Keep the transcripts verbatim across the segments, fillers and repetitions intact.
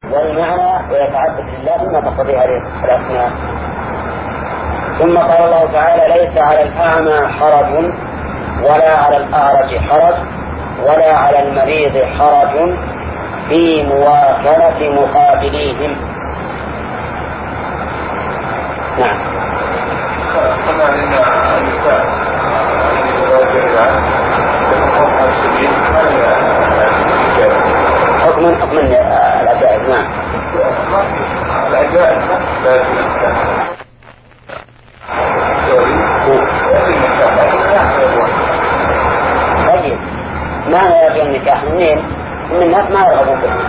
والمعنى ويتعبد لله بما تقتضي هذه الأسماء. ثم قال الله تعالى: ليس على الأعمى حرج ولا على الأعرج حرج ولا على المريض حرج في مواكلة مقابليهم. نعم. حكم حكم العجائز. نعم. العجائز طيب ما يرجو النكاح منين؟ من الناس ما يرغبون به.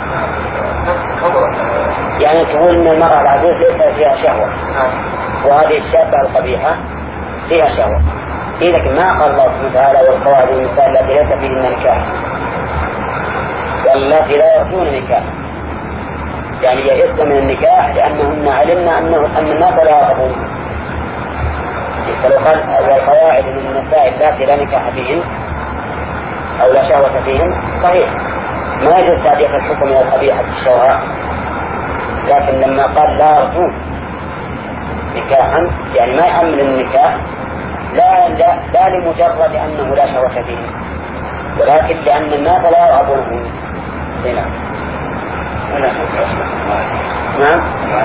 يعني تقول ان المرأة العجوز ليس فيها شهوة وهذه الشابة القبيحة فيها شهوة. إيه لكن ما قال الله سبحانه وتعالى: والقواعد النساء التي ليس فيهن نكاح واللاتي لا يرجون نكاح، يعني يئسن من النكاح لأنهن علمنا أنه أن الناس لا يرغبون. فلو قال: والقواعد من النساء التي لا نكاح فيهن أو لا شهوة فيهن صحيح، ما يجوز تعديق الحكم من القبيحة الشوهاء، لكن لما قال لا يرجون نكاحا يعني ما يأمن النكاح، لا, لا, لا لمجرد أنه لا شهوة فيه، ولكن لأن الناس لا يرغبونه. هنا نعم.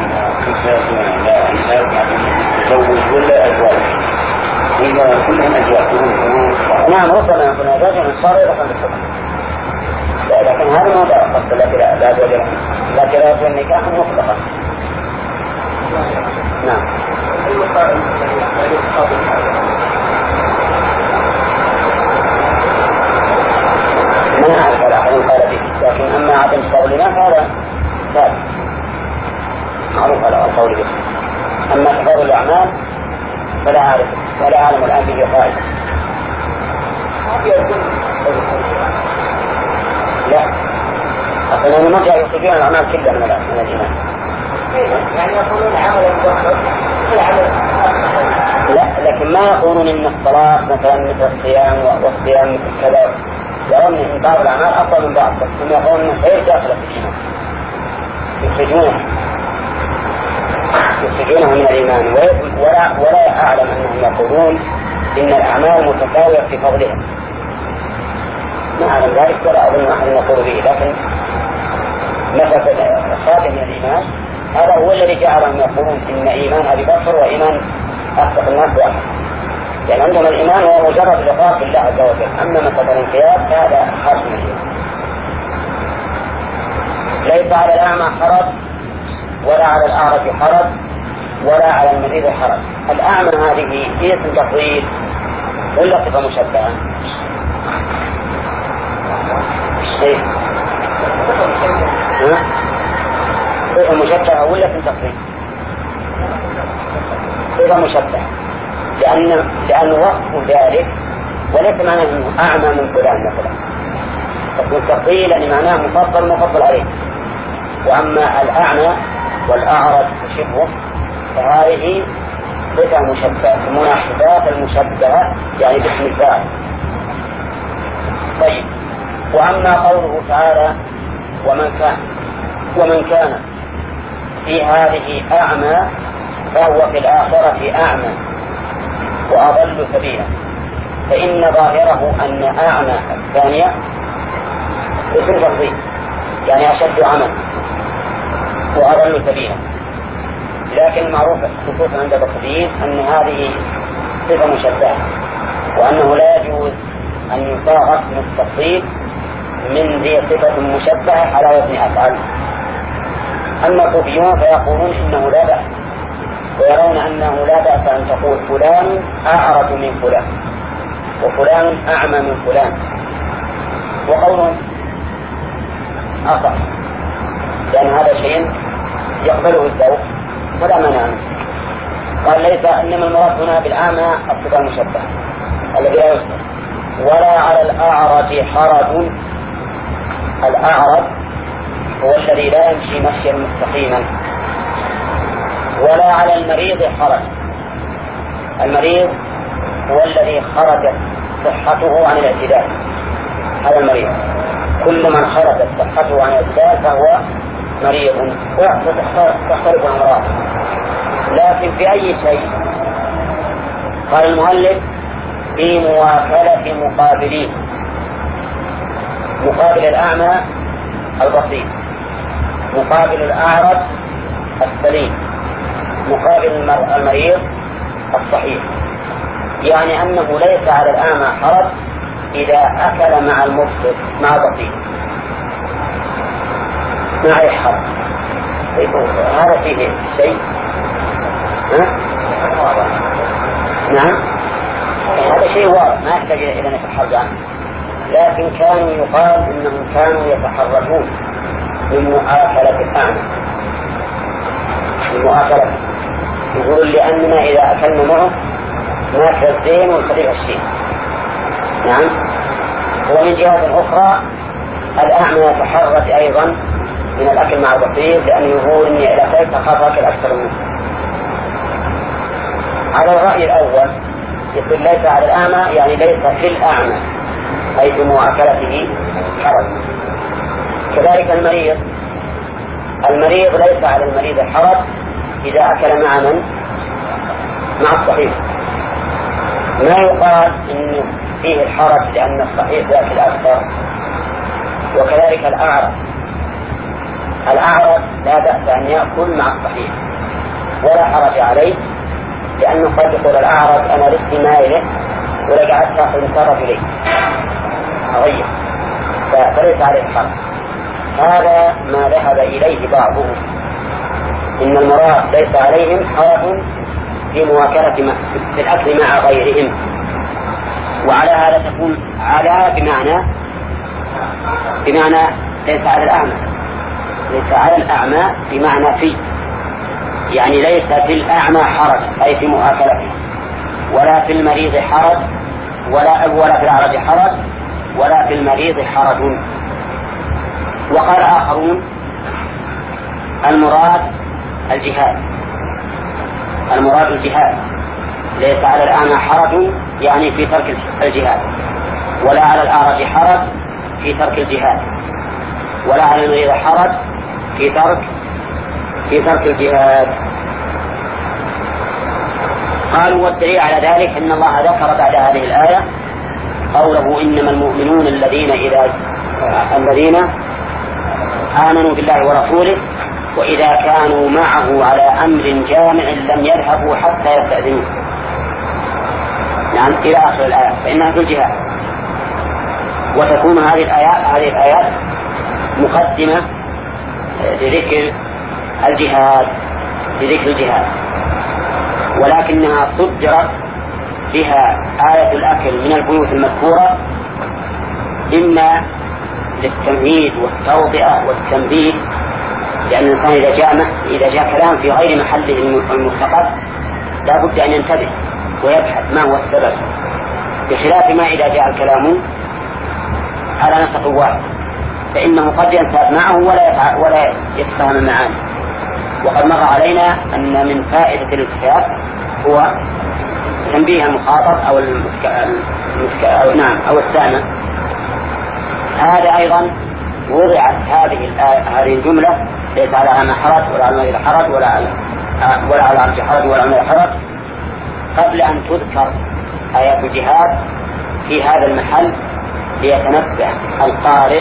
تزوج ولا أزواج؟ إذا كلهم أزواج. نعم ربما يكون أزواجا صار يدخل بالحكم، لكن هذا ما تأخذ التي لا أزواج لهم، التي لا يرجون النكاح مطلقا. نعم. ما أعرف على أحد قال به، لكن أما عدم قولنا فهذا ثابت معروف على القول به. أما تفاضل الأعمال فلا أعرف ولا أعلم الآن به قائل. لا أصلا المرجع يخرجون الأعمال كلها من الإيمان، يعني يقولون عمل المدخل العمل. لا لكن ما يقولون إن الصلاة مثلا مثل الصيام والصيام مثل كذا، يرون إن بعض الأعمال أفضل من بعض، ثم يقولون إن الخير داخل في الإيمان، يخرجونه يخرجونه من الإيمان. ولا ولا أعلم أنهم يقولون إن الأعمال متساوية في فضلها، ما أعلم ذلك ولا أظن أحد يقول به. لكن مثل خاتم من الإيمان هذا هو الذي جعلهم يقولون إن إيمان أبي بكر وإيمان أكثر الناس واحد، يعني عندهم الإيمان هو مجرد لقاء بالله عز وجل. أما مثلا الانقياد فهذا خاص من الإيمان. ليس على الأعمى حرج ولا على الأعرج حرج ولا على المريض حرج. الأعمى هذه هي اسم تفضيل ولا صفة مشبهة؟ ايه صفة مشبهة ولا اسم تفضيل؟ صفة مشبهة، لأن لأن وصف ذلك وليس معناه أنه أعمى من فلان مثلا، تكون تفضيلا لمعناه مفضل مفضل عليه. وأما الأعمى والأعرج وشبهه فهذه صفة مشبهة، المناسبات المشبهة يعني باسم الفاعل. طيب، وأما قوله تعالى: ومن كان ومن كان في هذه أعمى فهو في الآخرة أعمى وأضل سبيلا، فإن ظاهره أن أعمى الثانية اسم تفضيل يعني أشد عمى وأضل سبيلا، لكن معروف خصوصا عند البصريين أن هذه صفة مشبهة، وأنه لا يجوز أن يصاغ اسم التفضيل من ذي صفة مشبهة على وزن أفعل. أما الصوفيون فيقولون إنه لا بأس، ويرون أنه لا بأس أن تقول فلان أعرج من فلان وفلان أعمى من فلان، وقولهم أصح لأن هذا شيء يقبله الذوق ولا منع. قال: ليس إنما المراد هنا بالأعمى الصفة المشبهة الذي لا يصدر. ولا على الأعرج حرج، الأعرج هو الذي لا يمشي مشيا مستقيما. ولا على المريض حرج، المريض هو الذي خرجت صحته عن الاعتدال، هذا المريض. كل من خرجت صحته عن الاعتدال فهو مريض وتختلف الأمراض، لكن في أي شيء؟ قال المؤلف في مواكلة مقابلين، مقابل الأعمى البصير، مقابل الأعرج السليم، مقابل المريض الصحيح. يعني أنه ليس على الأعمى حرج إذا أكل مع المبصر مع البصير، ما عليه حرج. هذا فيه شيء؟ ها؟ نعم، هذا شيء واضح ما يحتاج إلى أن يتحرج عنه، لكن كانوا يقال إنهم كانوا يتحرجون من مؤاكلة الأعمى، من مؤاكلة، يقولون لأننا إذا أكلنا معه ناكل الزين والخبيث الشين. نعم. ومن جهة أخرى الأعمى يتحرج أيضا من الأكل مع البصير، لأنه يقول إني إذا أكلت أخاف أكل أكثر منه. على الرأي الأول يقول ليس على الأعمى، يعني ليس في الأعمى أي في مؤاكلته حرج. كذلك المريض، المريض ليس على المريض الحرج إذا أكل مع من؟ مع الصحيح. ما يقال إنه فيه الحرج لأن الصحيح يأكل أكثر. وكذلك الأعرج، الأعرج لا بأس أن يأكل مع الصحيح ولا حرج عليه، لأنه قد يقول الأعرج أنا لست مائله ولا قعدت أخذ انترف إليه أغير، فليس عليه الحرج. هذا ما ذهب إليه بعضهم، إن المراد ليس عليهم حرج في مواكلة في الأكل مع غيرهم. وعلى هذا تكون على بمعنى بمعنى ليس على الأعمى، ليس على الأعمى بمعنى في، يعني ليس في الأعمى حرج أي في مؤاكلته، ولا في المريض حرج، ولا ولا في الأعرج حرج، ولا في المريض حرج. وقال آخرون المراد الجهاد، المراد الجهاد، ليس على الأعمى حرج يعني في ترك الجهاد، ولا على الأعرج حرج في ترك الجهاد، ولا على المريض حرج في ترك في ترك الجهاد. قالوا والدليل على ذلك أن الله ذكر بعد هذه الآية قوله إنما المؤمنون الذين إذا الذين آمنوا بالله ورسوله وإذا كانوا معه على أمر جامع لم يذهبوا حتى يستأذنوه. يعني إلى آخر الآية، فإنها في الجهاد. وتكون هذه الآيات هذه الآيات مقدمة لذكر الجهاد لذكر الجهاد، ولكنها صدرت بها آية الأكل من البيوت المذكورة إما للتمهيد والتوضئة والتنبيه، لأن الإنسان إذا جاء إذا جاء كلام في غير محله المستقر لا بد أن ينتبه ويبحث ما هو السبب، بخلاف ما إذا جاء الكلام على نسق واحد فإنه قد ينساب معه ولا ولا يتفهم المعاني. وقد مر علينا أن من فائدة الكتاب هو تنبيه المخاطب أو المسك... المسك... أو نعم أو السامع. هذا أيضا وضعت هذه هذه الجملة ليس على أعمى حرج ولا على المريض حرج ولا على ولا على الأعرج حرج ولا على حرج قبل أن تذكر آيات الجهاد في هذا المحل، ليتنبه القارئ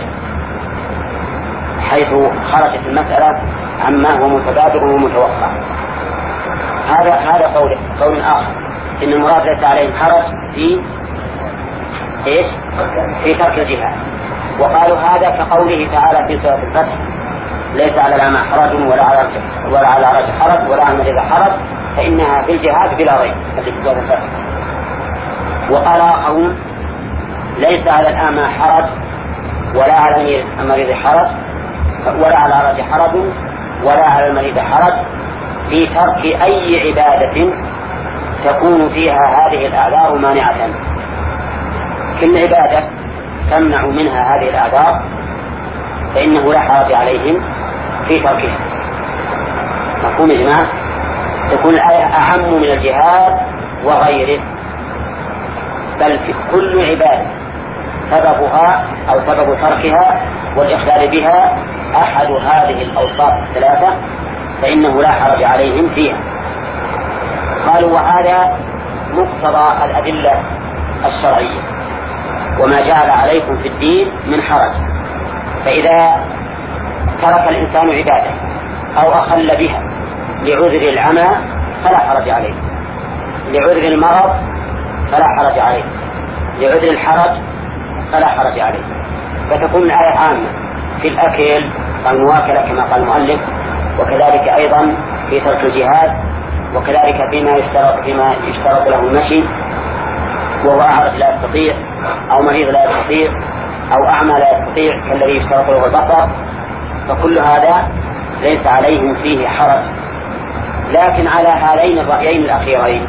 حيث خرجت المسألة عما هو متبادر ومتوقع. هذا هذا قوله. قول آخر إن المراد ليس عليهم حرج في إيش؟ في ترك الجهاد. وقالوا هذا كقوله تعالى في سورة الفتح ليس على الأعمى حرج ولا على ولا على الأعرج حرج ولا على المريض حرج فإنها في الجهاد بلا ريب التي في سورة الفتح. وقال آخرون ليس على الأعمى حرج ولا على المريض حرج ولا على الأعرج حرج ولا على المريض حرج في ترك أي عبادة تكون فيها هذه الأعذار مانعة. كل عبادة تمنع منها هذه الأعذار فإنه لا حرج عليهم في تركها. مفهوم يا جماعة؟ تكون الآية أعم من الجهاد وغيره، بل في كل عبادة سببها أو سبب تركها والإخلال بها أحد هذه الأوصاف الثلاثة فإنه لا حرج عليهم فيها. قالوا وهذا مقتضى الأدلة الشرعية وما جعل عليكم في الدين من حرج. فإذا ترك الإنسان عبادة أو أخل بها لعذر العمى فلا حرج عليه، لعذر المرض فلا حرج عليه، لعذر الحرج فلا حرج عليه. فتكون الآية عامة في الأكل والمواكلة كما قال المؤلف، وكذلك أيضا في ترك الجهاد، وكذلك فيما يشترط فيما يشترط له المشي وهو أعرج لا يستطيع، أو مريض لا يستطيع، أو أعمى لا يستطيع كالذي يشترط له البصر، فكل هذا ليس عليهم فيه حرج. لكن على هذين الرأيين الأخيرين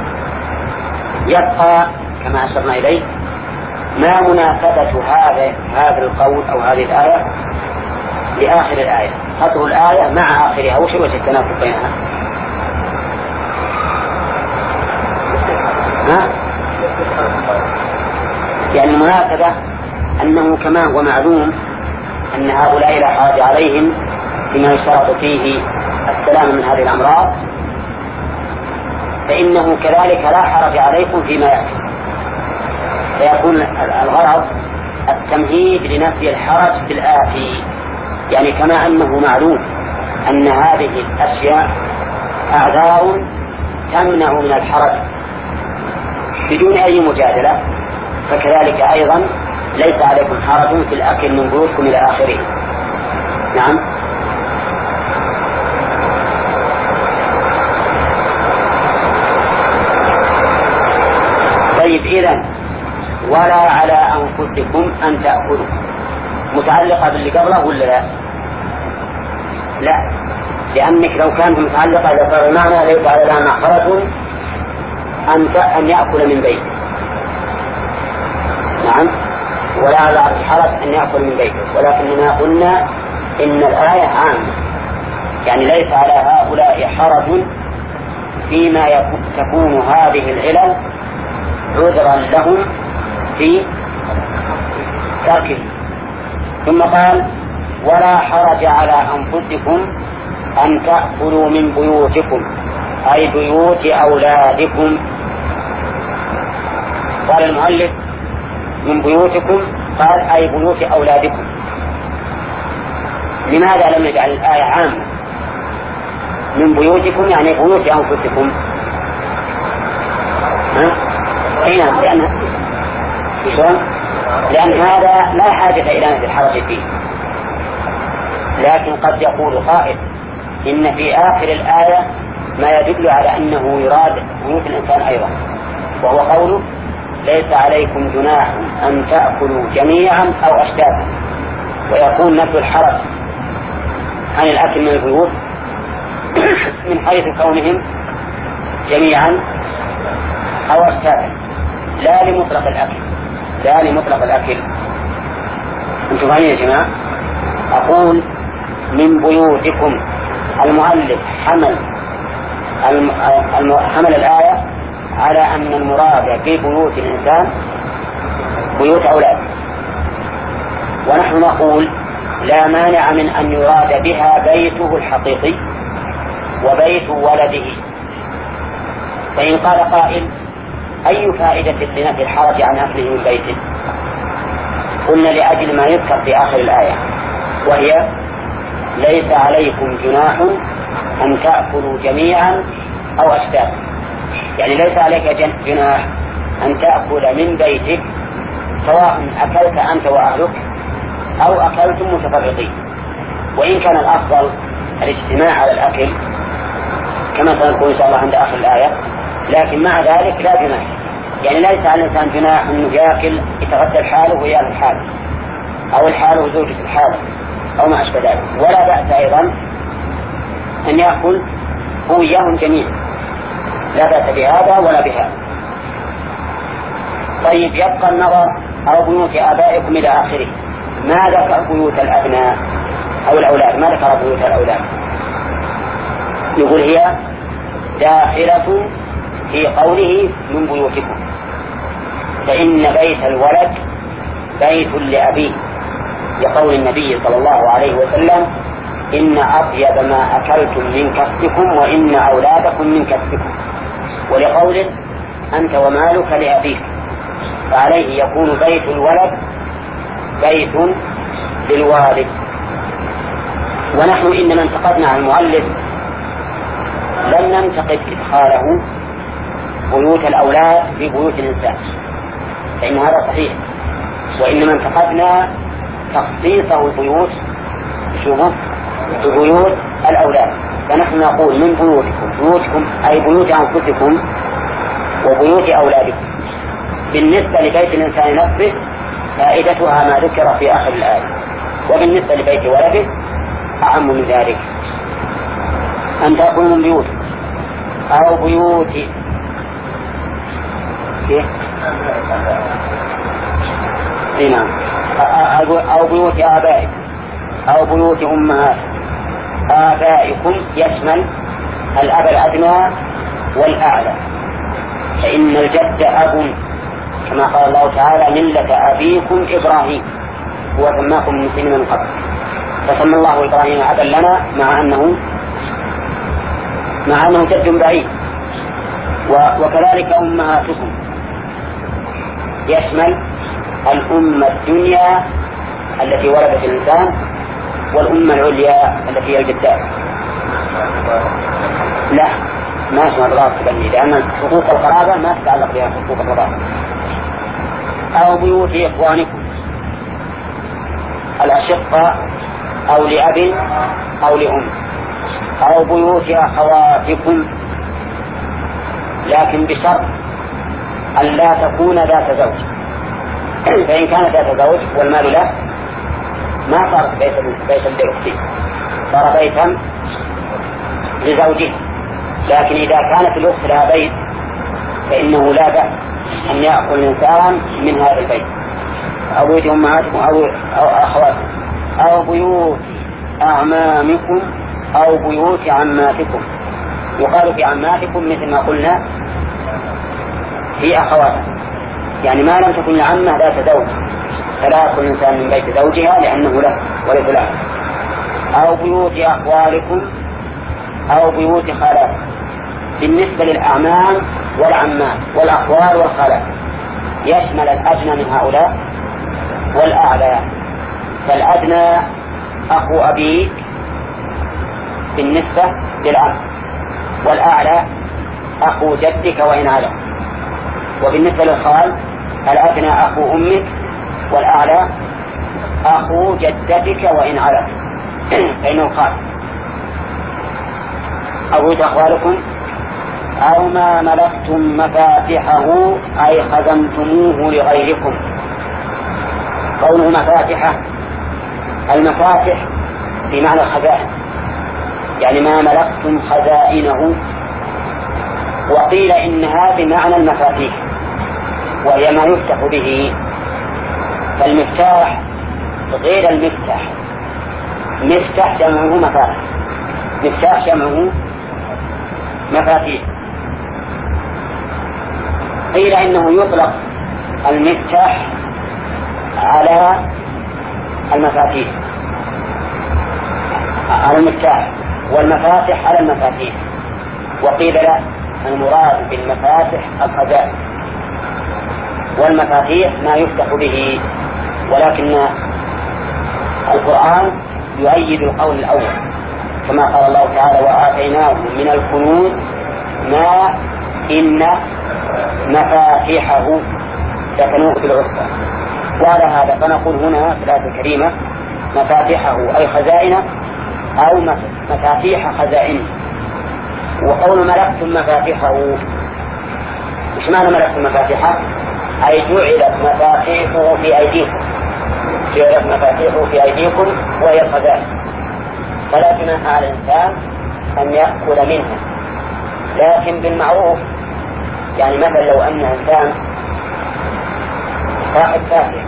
يبقى كما أشرنا إليه ما مناسبة هذا هذا القول أو هذه الآية لآخر الآية، سطر الآية مع آخرها، وش وجه التناسب بينها؟ ها؟ يعني المناسبة أنه كما هو معلوم أن هؤلاء لا حرج عليهم فيما يشترط فيه السلام من هذه الأمراض، فإنه كذلك لا حرج عليكم فيما يأتي. فيكون الغرض التمهيد لنفي الحرج في الآتي، يعني كما أنه معلوم أن هذه الأشياء أعذار تمنع من الحرج بدون أي مجادلة، فكذلك أيضا ليس عليكم حرج في الأكل من بيوتكم إلى آخره. نعم. طيب إذن ولا على أنفسكم أن تأكلوا متعلقة باللي قبله ولا لا؟ لا، لأنك لو كانت متعلقة إذا صار المعنى ليس على لها محفرة أن أن يأكل من بيته. نعم. ولا على الحرج أن يأكل من بيته، ولكننا قلنا إن الآية عامة، يعني ليس على هؤلاء حرج فيما تكون هذه العلل عذرا لهم في تركه. ثم قال ولا حرج على أنفسكم أن تأكلوا من بيوتكم، أي بيوت أولادكم. قال المؤلف من بيوتكم، قال أي بيوت أولادكم. لماذا لم يجعل الآية عامة؟ من بيوتكم يعني بيوت أنفسكم. ها؟ أين؟ لأن شلون؟ لأن هذا لا حاجة إلى نفي الحرج فيه. لكن قد يقول قائل إن في آخر الآية ما يدل على أنه يراد بيوت الإنسان أيضا، وهو قوله ليس عليكم جناح أن تأكلوا جميعا أو أشتاتا، ويكون نفي الحرج عن الأكل من البيوت من حيث كونهم جميعا أو أشتاتا، لا لمطلق الأكل، لا لمطلق الأكل. أنتم فاهمين يا جماعة؟ أقول من بيوتكم، المؤلف حمل حمل الآية على أن المراد في بيوت الإنسان بيوت أولاد، ونحن نقول لا مانع من أن يراد بها بيته الحقيقي وبيت ولده. فإن قال قائل أي فائدة لنفي الحرج عن أكله من بيته؟ قلنا لأجل ما يذكر في آخر الآية، وهي ليس عليكم جناح أن تأكلوا جميعا أو أشتاتا، يعني ليس عليك جناح أن تأكل من بيتك سواء أكلت أنت وأهلك أو أكلتم متفرقين، وإن كان الأفضل الاجتماع على الأكل كما سنقول إن شاء الله عند آخر الآية، لكن مع ذلك لا جناح، يعني ليس على الإنسان جناح أنه يأكل يتغدى الحاله ويأكل الحاله أو الحاله وزوجة الحاله أو ما أشبه ذلك، ولا بأس أيضا أن يأكل هو إياهم جميعا، لا بأس بهذا ولا بهذا. طيب يبقى النظر أو بيوت آبائكم إلى آخره، ما ذكر بيوت الأبناء أو الأولاد، ما ذكر بيوت الأولاد؟ يقول هي داخلة في قوله من بيوتكم، فإن بيت الولد بيت لأبيه لقول النبي صلى الله عليه وسلم إن أطيب ما أكلتم من كسبكم وإن أولادكم من كسبكم، ولقول أنت ومالك لأبيك، فعليه يكون بيت الولد بيت للوالد. ونحن إنما انتقدنا عن المؤلف، لم ننتقد إدخاله بيوت الأولاد في بيوت الإنسان، فإن هذا صحيح، وإنما انتقدنا تخصيصه البيوت شوفوا ببيوت الأولاد. فنحن نقول من بيوتكم، بيوتكم أي بيوت أنفسكم وبيوت أولادكم. بالنسبة لبيت الإنسان نفسه فائدتها ما ذكر في آخر الآية، وبالنسبة لبيت ولده أعم من ذلك، أن تأكلوا من بيوتكم أو بيوت نعم أو بيوت آبائكم أو بيوت أمهاتكم. آبائكم يشمل الأب الأدنى والأعلى، فإن الجد أب كما قال الله تعالى ملة أبيكم إبراهيم، هو سماكم المسلمين من قبل، فسمى الله إبراهيم أبا لنا مع أنه مع أنه جد بعيد. وكذلك أمهاتكم يشمل الأمة الدنيا التي ولدت الإنسان والأمة العليا التي هي الجدات. لا ما اسمها الرابط تبني، لأن حقوق القرابة ما تتعلق بها حقوق الرابط. أو بيوت إخوانكم الأشقة أو لأب أو لأم، أو بيوت أخواتكم، لكن بشرط أن لا تكون ذات زوج. فإن كانت ذات زوج والمال له ما صارت بيتا لأخته، صار بيتا لزوجه. لكن إذا كانت الأخت لها بيت فإنه لا بأس أن يأكل الإنسان من هذا البيت، أو بيوت أمهاتكم أو, أو أخواتكم، أو بيوت أعمامكم أو بيوت عماتكم. يقال في عماتكم مثل ما قلنا في أخواتكم، يعني ما لم تكن العمة ذات زوج فلا يأكل الإنسان من بيت زوجها لأنه له وليس له. أو بيوت أخوالكم أو بيوت خالاتكم. بالنسبة للأعمام والعمات والأخوال والخالات يشمل الأدنى من هؤلاء والأعلى. فالأدنى أخو أبيك بالنسبة للعم، والأعلى أخو جدك وإن على. وبالنسبة للخال الأدنى أخو أمك والأعلى أخو جدتك وإن على فإنه خال. أو أخوالكم أو ما ملكتم مفاتحه أي خزنتموه لغيركم. قوله مفاتحه، المفاتح في معنى الخزائن، يعني ما ملكتم خزائنه. وقيل إنها بمعنى المفاتيح وهي ما يفتح به، فالمفتاح غير المفتاح. مفتاح جمعه مفاتح، مفتاح جمعه مفاتيح. قيل إنه يطلق المفتاح على المفاتيح، على المفتاح، والمفاتح على المفاتيح. وقيل لا، المراد بالمفاتح الخزائن، والمفاتيح ما يفتح به. ولكن القرآن يؤيد القول الأول كما قال الله تعالى وآتيناه من الكنوز ما إن مفاتيحه لتنوء بالعصبة. وعلى هذا فنقول هنا في الآية الكريمة مفاتيحه أي خزائنه أو مفاتيح خزائنه. وقول ملكتم مفاتيحه، مش معنى ملكتم مفاتيحه؟ أي جعلت مفاتيحه في أيديكم، جعلت مفاتيحه في أيديكم وهي الخزائن، فلا جناح على الإنسان أن يأكل منها، لكن بالمعروف. يعني مثلا لو أن إنسان صاحب فاتح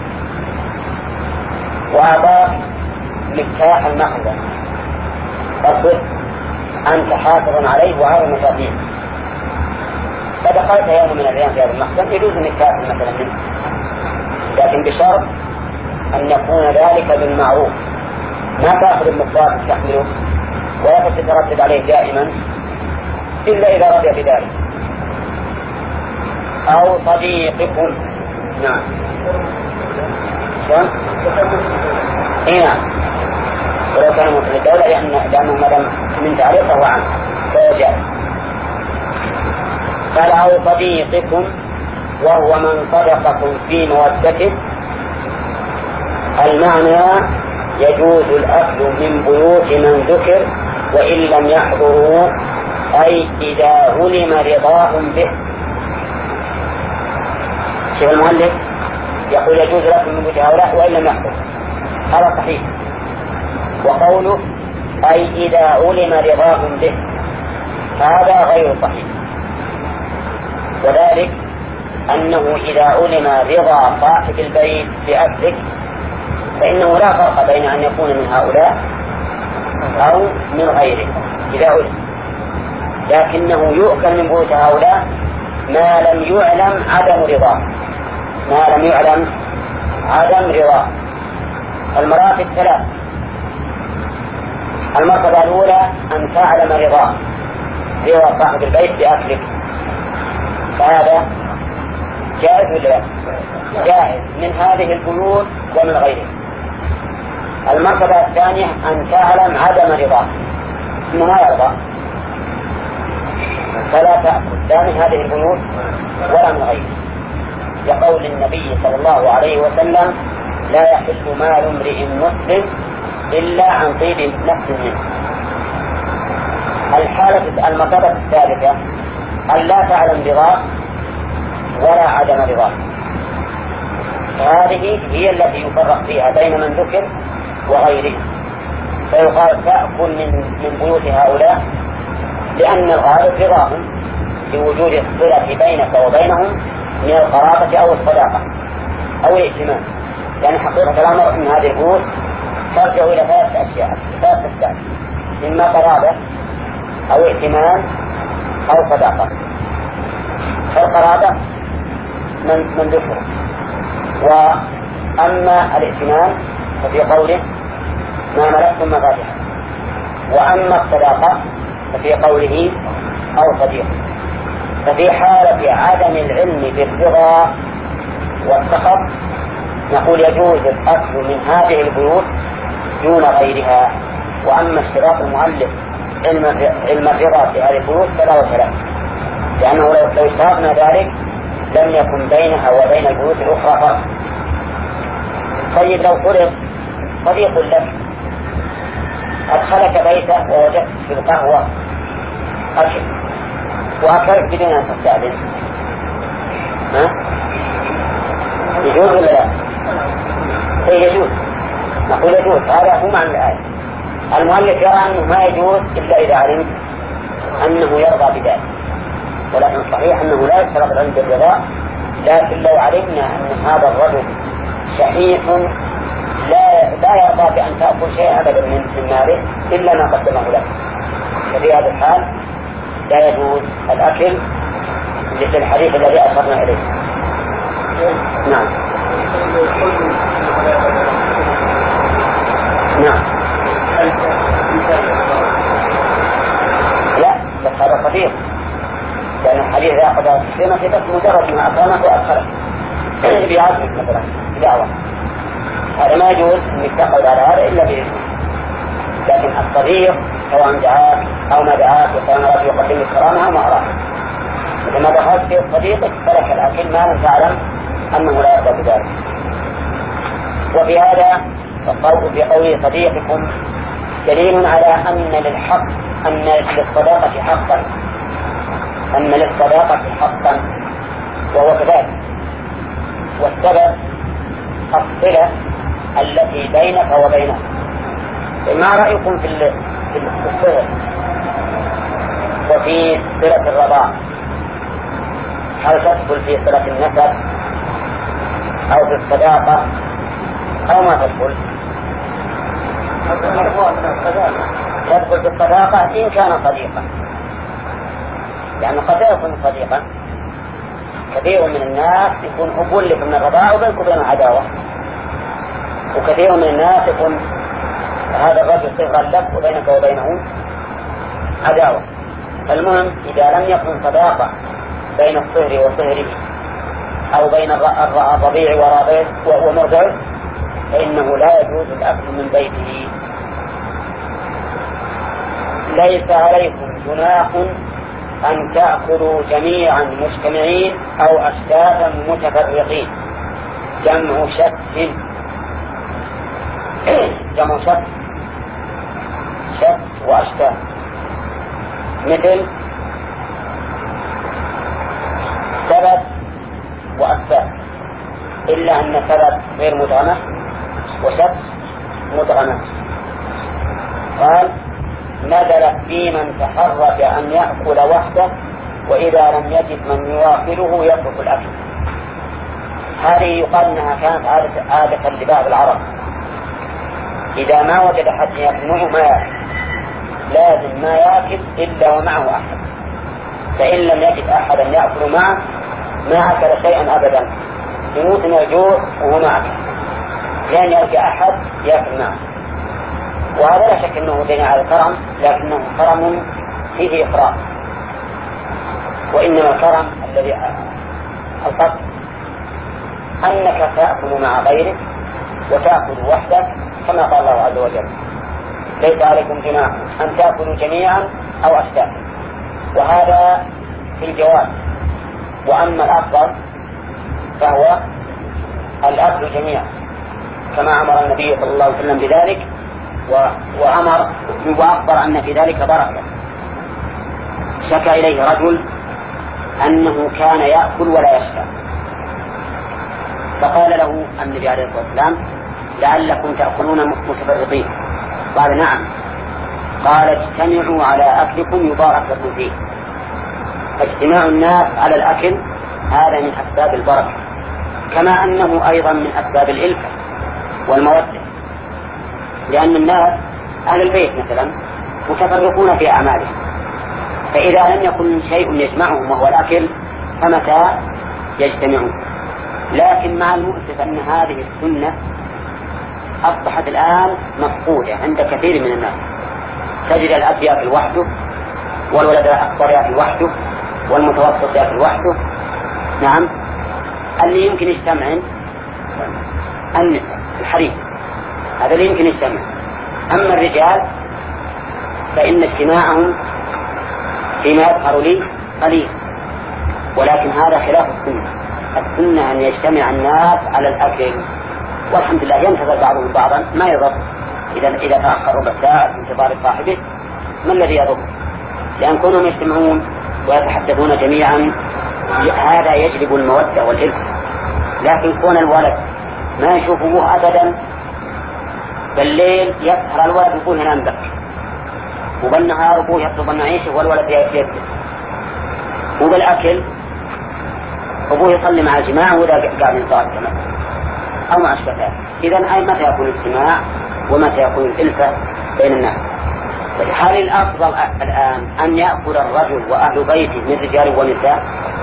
وأعطاك مفتاح المخزن، فقل أنت حافظ عليه وهذا مفاتيح، فدخلت يوم من الأيام في هذا المخزن يجوز مفتاح مثلا منه، لكن بشرط أن يكون ذلك بالمعروف، ما تأخذ المقدار تحمله ولا تتردد عليه دائما إلا إذا رضي بذلك. أو صديقكم. نعم. شلون؟ إيه نعم. ولو كان مثل الدولة لأن لأنه مدام من تعريف فهو عنه فيجاز. قال أو صديقكم وهو من صدقكم في مودته. المعنى يجوز الأكل من بيوت من ذكر وإن لم يحضروا، أي إذا علم رضاهم به. شيخ المؤلف يقول يجوز الأكل من بيوت هؤلاء وإن لم يحضروا، هذا صحيح. وقوله أي إذا علم رضاهم به هذا غير صحيح، وذلك أنه إذا علم رضا صاحب البيت بأكلك فإنه لا فرق بين أن يكون من هؤلاء أو من غيره إذا علم، لكنه يؤكل من بيوت هؤلاء ما لم يعلم عدم رضاه، ما لم يعلم عدم رضاه. المراتب ثلاث. المرتبة الأولى أن تعلم رضاه، رضا صاحب البيت بأكلك، فهذا جائز ولا جائز من هذه البيوت ومن غيرها. المرتبة الثانية أن تعلم عدم رضاه، إنه ما يرضى، فلا تأكل لا من هذه البيوت ولا من غيرها، لقول النبي صلى الله عليه وسلم لا يحل مال امرئ مسلم إلا عن طيب نفس منه. الحالة المرتبة الثالثة أن لا تعلم رضاه ولا عدم رضاه، هذه هي التي يفرق فيها بين من ذكر وغيره، فيقال تأكل من من بيوت هؤلاء لأن الغالب رضاهم لوجود الصلة بينك وبينهم من القرابة أو الصداقة أو الائتمان، لأن حقيقة الأمر أن هذه البيوت ترجع إلى ثلاث أشياء ثلاث أشياء، إما قرابة أو ائتمان أو صداقة. فالقرابة من من ذكر، وأما الائتمان ففي قوله ما ملكتم مفاتحه، وأما الصداقة ففي قوله أو صديق. ففي حالة عدم العلم بالرضا والسخط نقول يجوز الأكل من هذه البيوت دون غيرها. وأما اشتراط المؤلف علم الرضا في هذه البيوت فلا وجه له، لأنه لو اشترطنا ذلك لم يكن بينها وبين البيوت الأخرى فرق. طيب لو فرض صديق لك أدخلك بيته ووجدت في القهوة أكل وأكلت بدون أن تستأذن، ها؟ يجوز ولا لا؟ يجوز، نقول يجوز، هذا هو معنى الآية. المؤلف يرى أنه ما يجوز إلا إذا علمت أنه يرضى بذلك، ولكن الصحيح أنه لا يشترط العلم بالرضا، لكن لو علمنا أن هذا الرجل شحيح لا لا يرضى بأن تأكل شيء أبدا من ماله إلا ما قدمه له، ففي هذا الحال لا يجوز الأكل للحديث الذي أشرنا إليه. نعم نعم لا بس هذا صديق، لأن الحديث إذا أخذ السنة بس مجرد ما أكرمك وأدخلك بيعزمك مثلا دعوة، هذا ما يجوز أن يتقل على هذا إلا بإذنه. لكن الصديق سواء دعاك أو ما دعاك وسواء رأى يقدم الكرامة ما أراه، إذا ما دخلت في صديقك فلك الأكل ما لم تعلم أنه لا يرضى بذلك. وفي هذا في قول صديقكم دليل على أن للحق أن للصداقة حقا أن للصداقة حقا وهو كذلك، والسبب الصلة التي بينك وبينه. ما رأيكم في في الصلة وفي صلة الرضاع؟ هل تدخل في صلة النسب أو في الصداقة أو ما تدخل؟ تدخل في الصداقة إن كان صديقا، يعني قد يكون صديقا. كثير من الناس يكون أبو لك من الرضاعة وبينك وبين العداوة، وكثير من الناس يكون هذا الرجل صغرا لك وبينك وبينه عداوة. المهم إذا لم يكن صداقة بين الصهر وصهره أو بين الرضيع ومرضعه فإنه لا يجوز الأكل من بيته. ليس عليكم جناح أن تأكلوا جميعا مجتمعين أو أشتاتا متفرقين. جمع شت جمع شت شت وأشتات مثل سبت وأشتات، إلا أن سبت غير مدغمة وشت مدغمة. قال نزلت في من تحرك أن يأكل وحده وإذا لم يجد من يواكله يترك الأكل. هذه يقال أنها كانت عادة, عادة لبعض العرب، إذا ما وجد أحد يأكل معه ما يأكل، لازم ما يأكل إلا ومعه أحد، فإن لم يجد أحدا يأكل معه ما أكل شيئا أبدا، يموت من الجوع وهو ما أكل، لأن يلقى أحد يأكل معه. وهذا لا شك أنه دين على الكرم، لكنه كرم فيه إفراط، وإنما الكرم الذي القصد أنك تأكل مع غيرك وتأكل وحدك كما قال الله عز وجل ليس عليكم جناح أن تأكلوا جميعا أو أشتاتا، وهذا في الجواز. وأما الأفضل فهو الأكل جميعا كما أمر النبي صلى الله عليه وسلم بذلك، وأمر وأخبر أن في ذلك بركة. شكى إليه رجل أنه كان يأكل ولا يشبع، فقال له النبي عليه الصلاة والسلام لعلكم تأكلون متفرقين. قال نعم. قال اجتمعوا على أكلكم يبارك لكم فيه. اجتماع الناس على الأكل هذا من أسباب البركة، كما أنه أيضا من أسباب الإلفة والمودة، لأن الناس أهل البيت مثلا متفرقون في أعمالهم، فإذا لم يكن شيء يجمعهم وهو الأكل فمتى يجتمعون. لكن مع المؤسف أن هذه السنة أصبحت الآن مفقودة عند كثير من الناس. تجد الأب يأكل وحده، والولد الأكبر يأكل وحده، والمتوسط يأكل وحده. نعم، اللي يمكن يجتمع النساء الحريم، هذا اللي يمكن يجتمع. أما الرجال فإن اجتماعهم فيما يظهر لي قليل، ولكن هذا خلاف السنة. السنة أن يجتمع الناس على الأكل، والحمد لله ينتظر بعضهم بعضا ما يضر. إذا إذا تأخر ربع ساعة في انتظار صاحبه ما الذي يضر؟ لأن كونهم يجتمعون ويتحدثون جميعا هذا يجلب المودة والإلفة. لكن كون الولد ما يشوف أبوه أبدا، بالليل يسهر الولد يقول هنا نبكي، وبالنهار أبوه يطلب المعيشة والولد يأكل، وبالأكل أبوه يصلي مع الجماعة وإذا قاعد ينصار كمان أو مع أشبه. إذن أي متى يكون الاجتماع ومتى يكون الإلفة بين الناس؟ هل الأفضل الآن أن يأكل الرجل وأهل بيته من رجال ونساء؟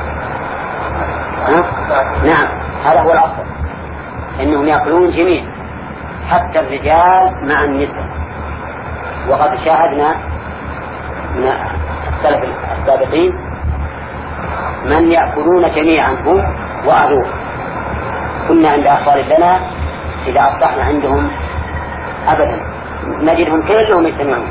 نعم، هذا هو الأفضل، إنهم يأكلون جميع حتى الرجال مع النساء. وقد شاهدنا من السلف السابقين من يأكلون جميعا هم وأهلوه. كنا عند أخبار لنا إذا أصبحنا عندهم أبدا نجدهم كلهم يجتمعون.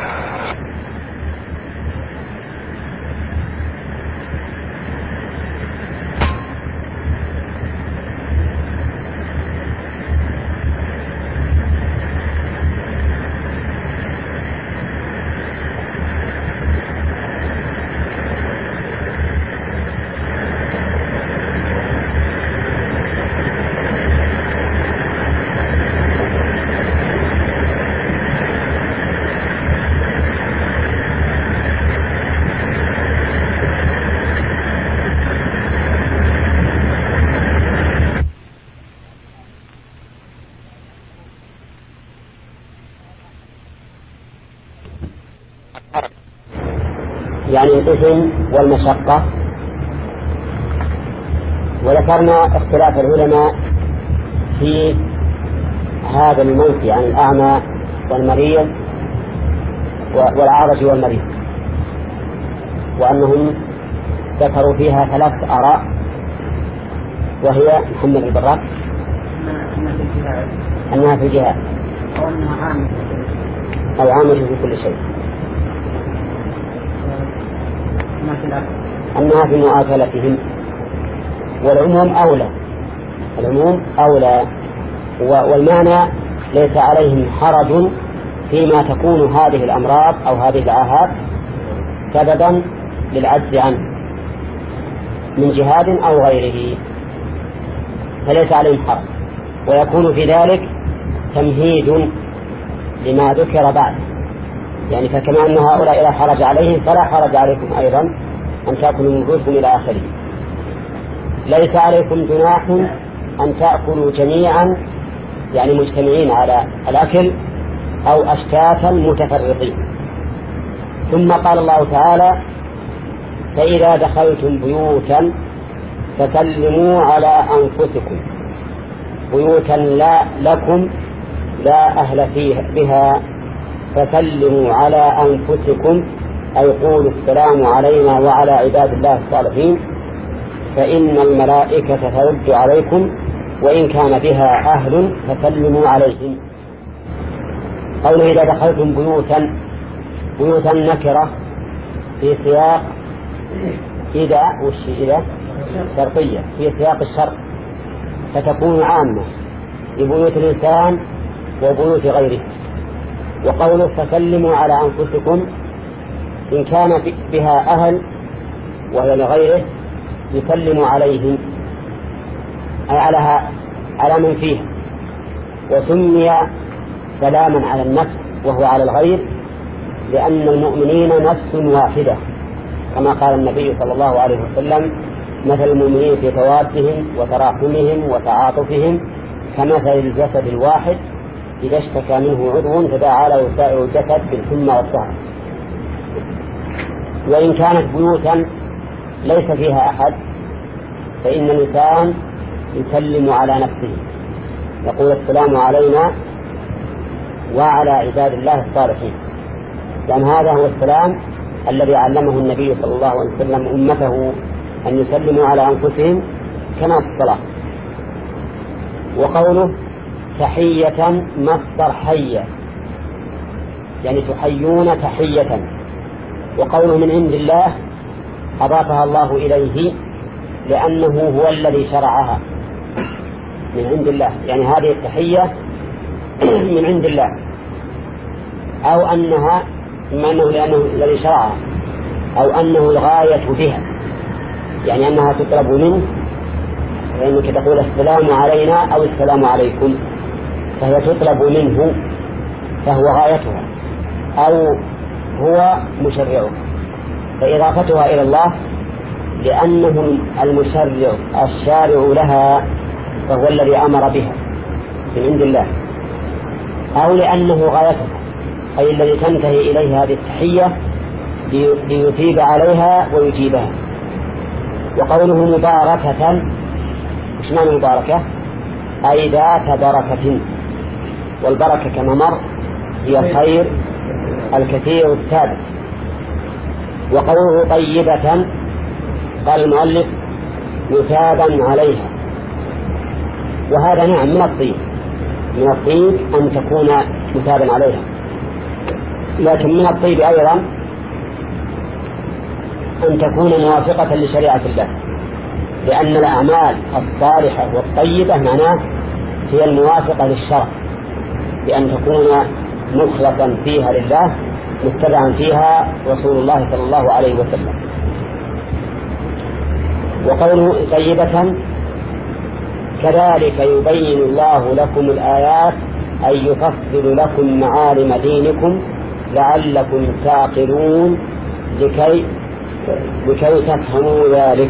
يعني الإثم والمشقة. وذكرنا اختلاف العلماء في هذا المنفي عن الأعمى والمريض والعارج والمريض، وأنهم ذكروا فيها ثلاث آراء، وهي محمد البراك أنها في الجهاد أو عامة في كل شيء، أنها في مؤاكلتهم، والعموم أولى، العموم أولى، والمعنى ليس عليهم حرج فيما تكون هذه الأمراض أو هذه الآهات سببا للعجز عنه من جهاد أو غيره، فليس عليهم حرج، ويكون في ذلك تمهيد لما ذكر بعد، يعني فكما أن هؤلاء لا حرج عليهم فلا حرج عليكم أيضا أن تأكلوا من رزقكم إلى آخره. ليس عليكم جناح أن تأكلوا جميعا، يعني مجتمعين على الأكل، أو أشتاتا متفرقين. ثم قال الله تعالى: فإذا دخلتم بيوتا فسلموا على أنفسكم، بيوتا لا لكم لا أهل فيها بها، فسلموا على أنفسكم، أي قولوا السلام علينا وعلى عباد الله الصالحين، فإن الملائكة ترد عليكم وإن كان بها أهل فسلموا عليهم. قوله إذا دخلتم بيوتا، بيوتا نكرة في سياق إذا وش إذا شرطية في سياق الشرط، فتكون عامة لبيوت الإنسان وبيوت غيره. وقوله فسلموا على أنفسكم، إن كان بها أهل وهي لغيره يسلم عليهم، أي على على من فيها. وسمي سلاما على النفس وهو على الغير لأن المؤمنين نفس واحدة، كما قال النبي صلى الله عليه وسلم: مثل المؤمنين في توادهم وتراحمهم وتعاطفهم كمثل الجسد الواحد إذا اشتكى منه عضو تداعى له سائر الجسد بالحمى والسهر. وإن كانت بيوتا ليس فيها أحد فإن الإنسان يسلم على نفسه، يقول السلام علينا وعلى عباد الله الصالحين، لأن هذا هو السلام الذي علمه النبي صلى الله عليه وسلم أمته أن يسلموا على أنفسهم كما في الصلاة. وقوله تحية مصدر حية، يعني تحيون تحية. وقوله من عند الله أضافها الله إليه لأنه هو الذي شرعها، من عند الله، يعني هذه التحية من عند الله، أو أنها إما أنه لأنه الذي شرعها، أو أنه الغاية بها، يعني أنها تطلب منه، لأنك تقول السلام علينا أو السلام عليكم، فهي تطلب منه فهو غايتها أو هو مشرعه، فإضافتها إلى الله لأنه المشرع الشارع لها فهو الذي أمر بها من عند الله، أو لأنه غايتها أي الذي تنتهي إليه هذه التحية ليثيب عليها ويجيبها. وقوله مباركة، مش معنى مباركة؟ أي ذات بركة، والبركة كما مر هي الخير الكثير الثابت. وقوله طيبة قال المؤلف مثابا عليها، وهذا نعم من الطيب، من الطيب أن تكون مثابا عليها، لكن من الطيب أيضا أن تكون موافقة لشريعة الله، لأن الأعمال الصالحة والطيبة معناه هي الموافقة للشرع، بأن تكون مخلصا فيها لله متبعا فيها رسول الله صلى الله عليه وسلم. وقوله طيبة كذلك يبين الله لكم الآيات أي يفصل لكم معالم دينكم لعلكم تعقلون لكي لكي تفهموا ذلك.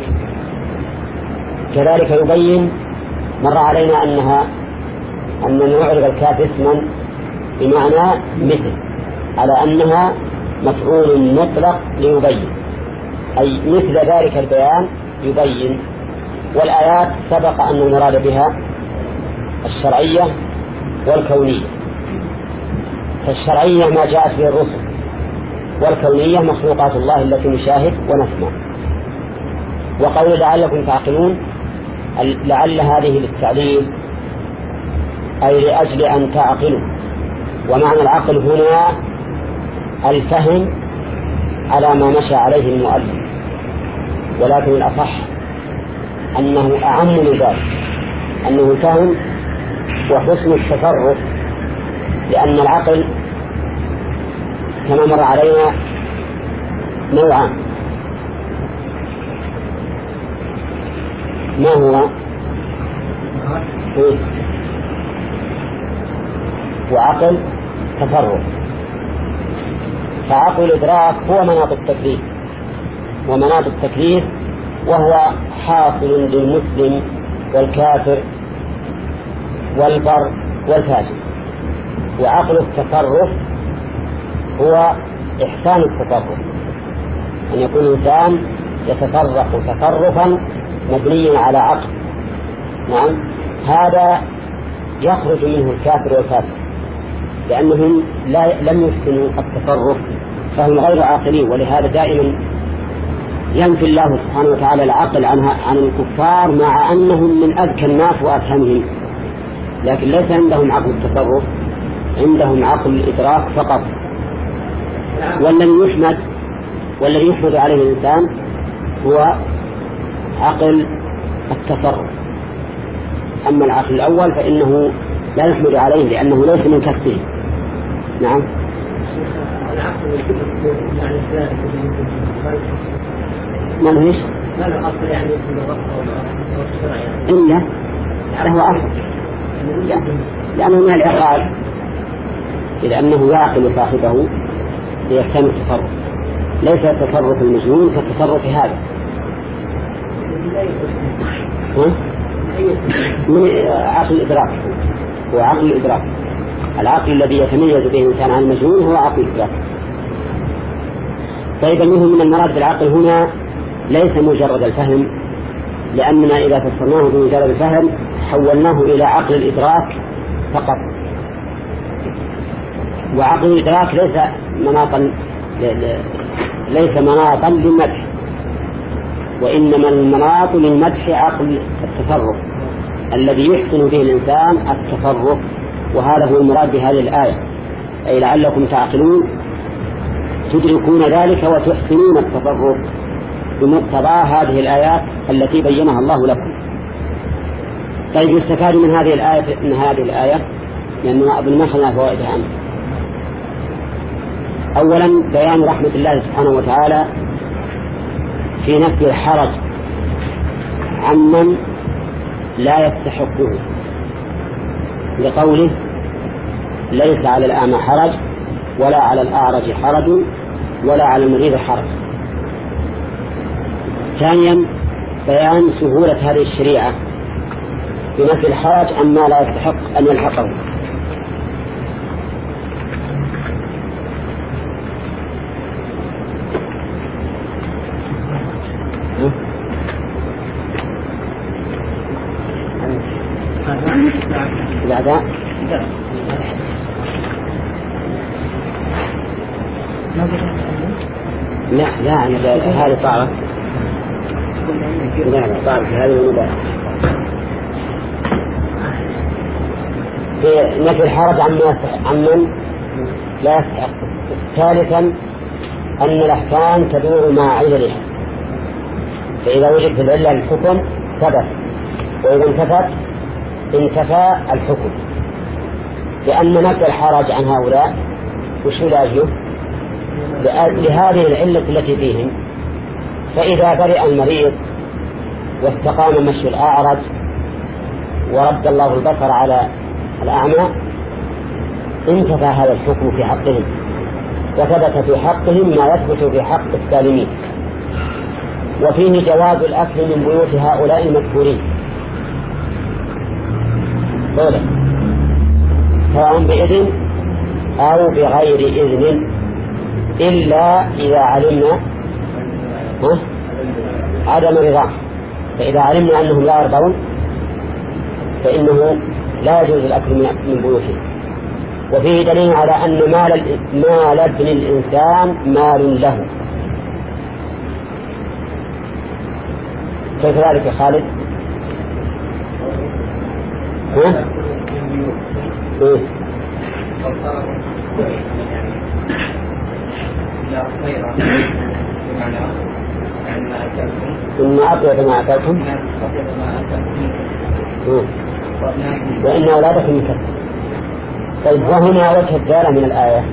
كذلك يبين مر علينا أنها أن نعرض الكاف اسما بمعنى مثل، على أنها مفعول مطلق ليبين، أي مثل ذلك البيان يبين. والآيات سبق أن المراد بها الشرعية والكونية. فالشرعية ما جاءت به الرسل، والكونية مخلوقات الله التي نشاهد ونسمع. وقول لعلكم تعقلون، لعل هذه للتعليل أي لأجل أن تعقلوا. ومعنى العقل هنا الفهم على ما مشى عليه المؤلف، ولكن الأصح أنه أعم من ذلك، أنه فهم وحسن التصرف، لأن العقل كما مر علينا نوعان. ما هو؟ إيه؟ وعقل تصرف. فعقل الإدراك هو مناط التكليف، ومناط التكليف وهو حاصل للمسلم والكافر والبر والفاجر. وعقل التصرف هو إحسان التصرف، أن يكون الإنسان يتصرف تصرفا مبنيا على عقل. نعم، هذا يخرج منه الكافر والفاسق، لأنهم لا لم يحسنوا التصرف، فهم غير عاقلين. ولهذا دائما ينفي الله سبحانه وتعالى العقل عنها عن الكفار، مع أنهم من أذكى الناس وأفهمهم، لكن ليس عندهم عقل التصرف، عندهم عقل الإدراك فقط. والذي يحمد والذي يحمد عليه الإنسان هو عقل التصرف. أما العقل الأول فإنه لا يحمد عليه لأنه ليس من كسبه. نعم. ما ليش؟ ما له أصل يعني إلا له أصل، لأنه من العقال، إذ أنه يعقل صاحبه ليحسن التصرف، ليس التصرف المجنون كالتصرف هذا. من عقل الإدراك، هو عقل الإدراك. العقل الذي يتميز به الإنسان عن المجنون هو عقل الإدراك. فإذا منه من المراد بالعقل هنا ليس مجرد الفهم، لأننا إذا فسرناه بمجرد الفهم حولناه إلى عقل الإدراك فقط. وعقل الإدراك ليس مناطا ليس مناطا للمدح، وإنما المناط للمدح عقل التصرف الذي يحسن به الإنسان التصرف. وهذا هو المراد بهذه الآية، أي لعلكم تعقلون تدركون ذلك وتحسنون التصرف بمقتضى هذه الآيات التي بينها الله لكم. طيب، يستفاد من هذه الآية من هذه الآية لأننا أظن ما خلنا فوائدها عنه. أولا بيان رحمة الله سبحانه وتعالى في نفي الحرج عمن لا يستحقه، لقوله ليس على الأعمى حرج ولا على الأعرج حرج ولا على المريض حرج. ثانيا بيان سهولة هذه الشريعة بنفي الحرج عما لا يستحق أن يلحقه. بعد لا لا أنا هذه صعبة. لا لا صعبة هذه المباح. في نفي الحرج عمن لا يستحق. ثالثا أن الأحكام تدور مع عللها، فإذا وجد في العلة الحكم ثبت، وإذا انتفت انتفى الحكم. لأن نفي الحرج عن هؤلاء وش لاجله؟ لهذه العلة التي فيهم. فإذا برئ المريض واستقام مشي الأعرج ورد الله البصر على الأعمى انتفى هذا الحكم في حقهم، وثبت في حقهم ما يثبت في حق السالمين. وفيه جواز الأكل من بيوت هؤلاء المذكورين دولة، سواء بإذن أو بغير إذن، إلا إذا علمنا عدم رضاه. فإذا علمنا أنهم لا يرضون فإنه لا يجوز الأكل من بيوته. وفيه دليل على أن مال, مال ابن الإنسان مال له. كيف ذلك يا خالد؟ ها؟ إيه؟ إن أطيب ما أكلتم وإن أولادكم من كثر. طيب وهنا وجه الدالة من الآية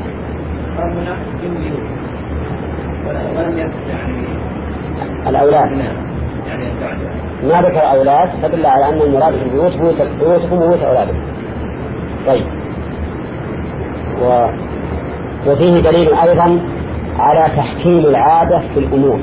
الأولاد ما ذكر أولاد فدل على أن المراد في البيوت بيوتكم وبيوت أولادكم. طيب و... وفيه دليل أيضا على تحكيم العادة في الأمور،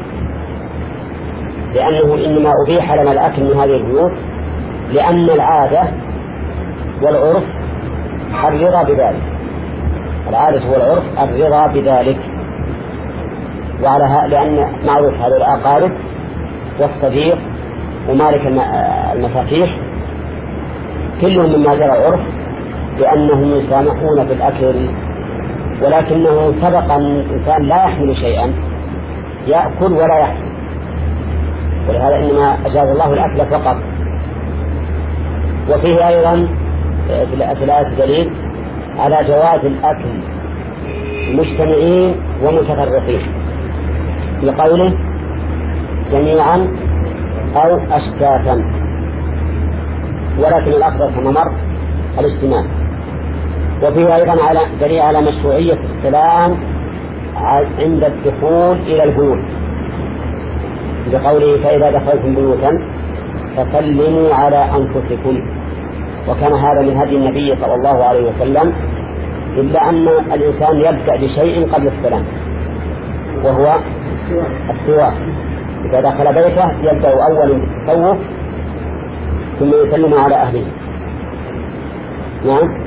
لأنه إنما أبيح لنا الأكل من هذه البيوت لأن العادة والعرف الرضا بذلك. العادة والعرف الرضا بذلك. وعلى ها... لأن معروف هذا الأقارب والصديق ومالك المفاتيح كلهم مما جرى العرف لأنهم يسامحون في الأكل، ولكنه سبق أن الإنسان لا يحمل شيئا يأكل ولا يحمل، ولهذا إنما أجاز الله الأكل فقط. وفيه أيضا في الآية دليل على جواز الأكل مجتمعين ومتفرقين بقوله جميعا أو أشتاتا، ولكن الأفضل كما مر الاجتماع. وفيه أيضا على دليل على مشروعية السلام عند الدخول إلى البيوت بقوله فإذا دخلتم بيوتا فسلموا على أنفسكم. وكان هذا من هدي النبي صلى الله عليه وسلم، إلا أن الإنسان يبدأ بشيء قبل السلام وهو السواك. إذا دخل بيته يبدأ أولا بالتسوق ثم يسلم على أهله. نعم.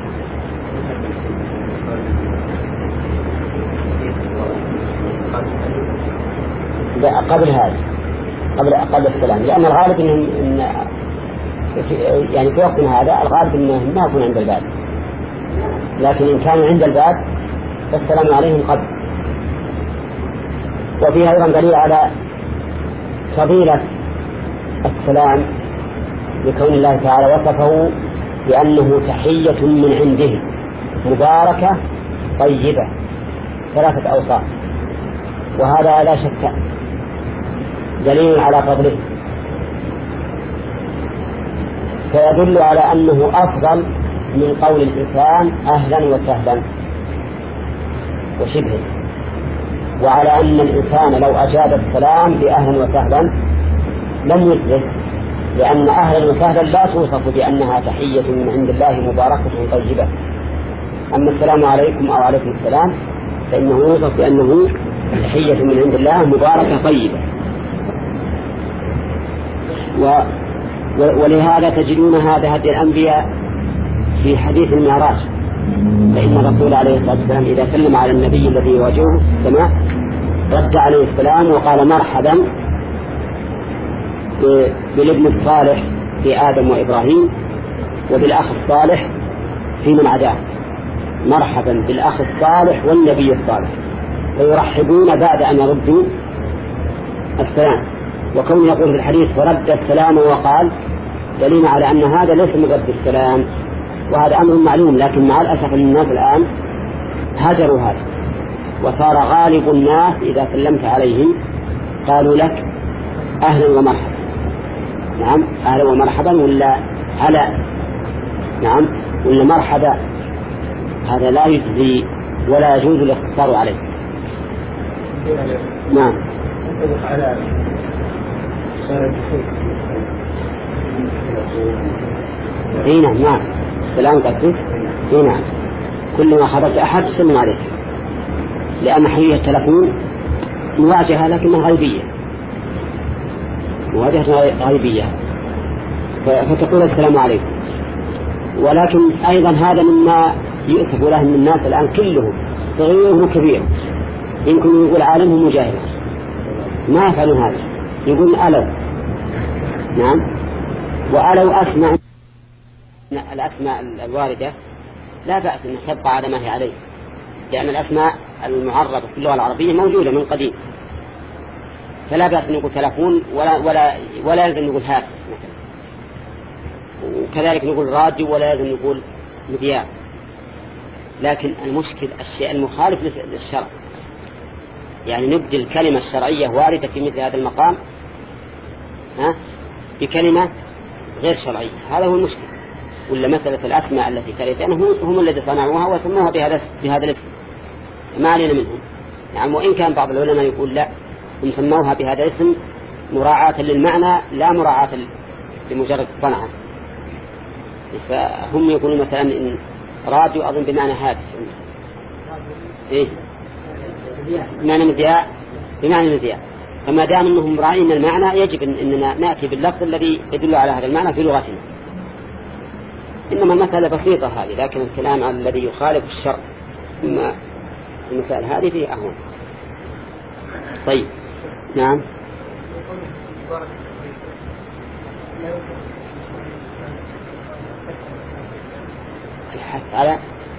قبل هذا قبل قبل السلام، لأن الغالب إن, إن يعني في وقتنا هذا الغالب إنه ما يكون عند الباب، لكن إن كانوا عند الباب فالسلام عليهم قبل. وفيها أيضا دليل على فضيلة السلام لكون الله تعالى وصفه بأنه تحية من عنده مباركة طيبة، ثلاثة أوصاف، وهذا لا شك دليل على فضله، فيدل على أنه أفضل من قول الإنسان أهلا وسهلا وشبه، وعلى أن الإنسان لو أجاب السلام بأهلا وسهلا لم يجلس، لأن أهلا وسهلا لا توصف بأنها تحية من عند الله مباركة طيبة. أما السلام عليكم أو عليكم السلام فإنه يوصف بأنه تحية من عند الله مباركة طيبة. و ولهذا تجدون هذا هدي الأنبياء في حديث المعراج، فإن الرسول عليه الصلاة والسلام إذا سلم على النبي الذي يواجهه في السماء رد عليه السلام وقال مرحبا بالابن الصالح في آدم وإبراهيم وبالأخ الصالح في من عداه، مرحبا بالأخ الصالح والنبي الصالح، فيرحبون بعد أن يردوا السلام. وكون يقول في الحديث ورد السلام وقال دليل على أن هذا ليس من رد السلام، وهذا أمر معلوم، لكن مع الأسف أن الناس الآن هجروا هذا، وصار غالب الناس إذا سلمت عليهم قالوا لك أهلا ومرحبا. نعم أهلا ومرحبا ولا هلا، نعم ولا مرحبا، هذا لا يجزي ولا يجوز الاقتصار عليه. نعم اي نعم نعم السلام قصدك اي نعم، كلما حضرت أحد سلم عليه، لأن حقيقة التلفون مواجهة لكنها غيبية، مواجهة غيبية فتقول السلام عليكم. ولكن أيضا هذا مما يؤسف له من الناس الآن كله صغير وكبير، يمكن يقول عالمهم مجاهد ما يفعلون هذا، يقول ألو. نعم وألو أسمع الأسماء الواردة لا بأس أن تبقى على ما هي عليه، لأن الأسماء المعربة في اللغة العربية موجودة من قديم، فلا بأس أن نقول تلفون ولا ولا ولا يلزم نقول هاتف مثلا، وكذلك نقول راديو ولا يلزم نقول مذياع. لكن المشكل الشيء المخالف للشرع، يعني نبدل الكلمة الشرعية واردة في مثل هذا المقام ها بكلمة غير شرعية، هذا هو المشكل. ولا مسألة الأسماء التي تريد هم هم الذي صنعوها وسموها بهذا بهذا الاسم، ما علينا منهم. يعني وإن كان بعض العلماء يقول لا، هم سموها بهذا الاسم مراعاة للمعنى لا مراعاة لمجرد صنعها. فهم يقولون مثلا إن راديو أظن بمعنى هاتف، إيه بمعنى مذياع، بمعنى مذياع. فما دام أنهم راعين المعنى يجب أننا نأتي باللفظ الذي يدل على هذا المعنى في لغتنا. إنما المسألة بسيطة هذه، لكن الكلام عن الذي يخالف الشرع ثم المسائل هذه فيه أهون. طيب نعم. الحث على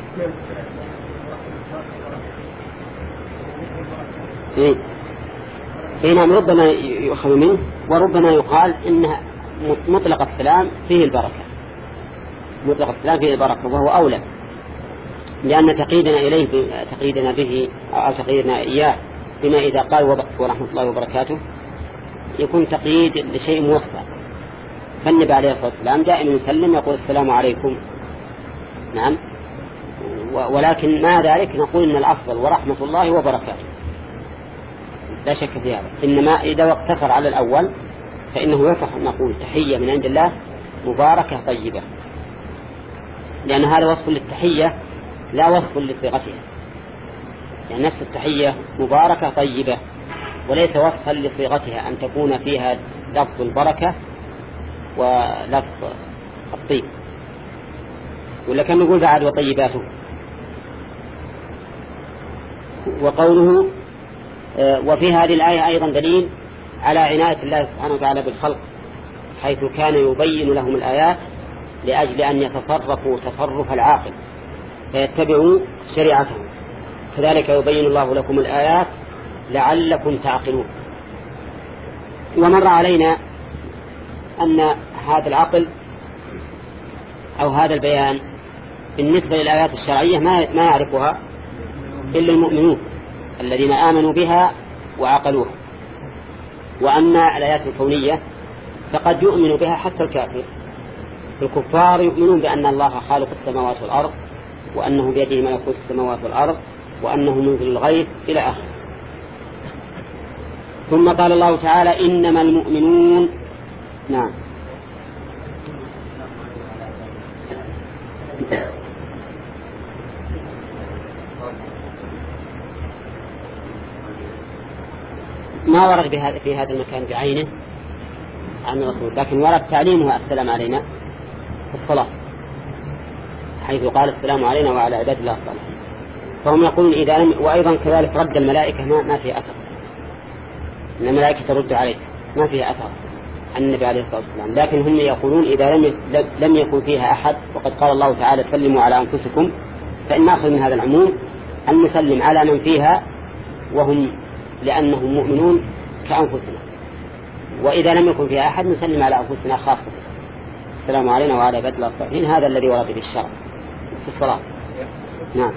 إيه إيه نعم، ربما يؤخذ منه وربما يقال إن مطلق السلام فيه البركة، مطلق السلام فيه البركة وهو أولى، لأن تقييدنا إليه تقييدنا به أو تقييدنا إياه بما إذا قال ورحمة الله وبركاته يكون تقييد لشيء موفى. فالنبي عليه الصلاة والسلام دائما يسلم يقول السلام عليكم، نعم، ولكن مع ذلك نقول إن الأفضل ورحمة الله وبركاته، لا شك في هذا. إنما إذا اقتصر على الأول فإنه يصح أن نقول تحية من عند الله مباركة طيبة، لأن هذا وصف للتحية لا وصف لصيغتها، يعني نفس التحية مباركة طيبة وليس وصفا لصيغتها أن تكون فيها لفظ البركة ولفظ الطيب. ولا كان نقول بعد وطيباته. وقوله وفي هذه الآية أيضا دليل على عناية الله سبحانه وتعالى بالخلق، حيث كان يبين لهم الآيات لأجل أن يتصرفوا تصرف العاقل فيتبعوا شريعته، كذلك يبين الله لكم الآيات لعلكم تعقلون. ومر علينا أن هذا العقل أو هذا البيان بالنسبة للآيات الشرعية ما ما يعرفها إلا المؤمنون الذين آمنوا بها وعقلوها، وأما الآيات الكونية فقد يؤمن بها حتى الكافر. الكفار يؤمنون بأن الله خالق السماوات والأرض، وأنه بيده ملكوت السماوات والأرض، وأنه منزل الغيث إلى آخره. ثم قال الله تعالى إنما المؤمنون، نعم، ما ورد بهذا في هذا المكان بعينه عن الرسول، لكن ورد تعليمه السلام علينا في الصلاة، حيث قال السلام علينا وعلى عباد الله الصالحين. فهم يقولون إذا لم، وأيضا كذلك رد الملائكة ما, ما فيه أثر، إن الملائكة ترد عليه ما فيه أثر عن النبي عليه الصلاة والسلام. لكن هم يقولون إذا لم لم يكن فيها أحد، وقد قال الله تعالى سلموا على أنفسكم، فإن نأخذ من هذا العموم أن نسلم على من فيها وهم لأنهم مؤمنون كأنفسنا، وإذا لم يكن فيها أحد نسلم على أنفسنا خاصة. السلام علينا وعلى عباد الله الصالحين، هذا الذي ورد في الشرع في الصلاة. نعم.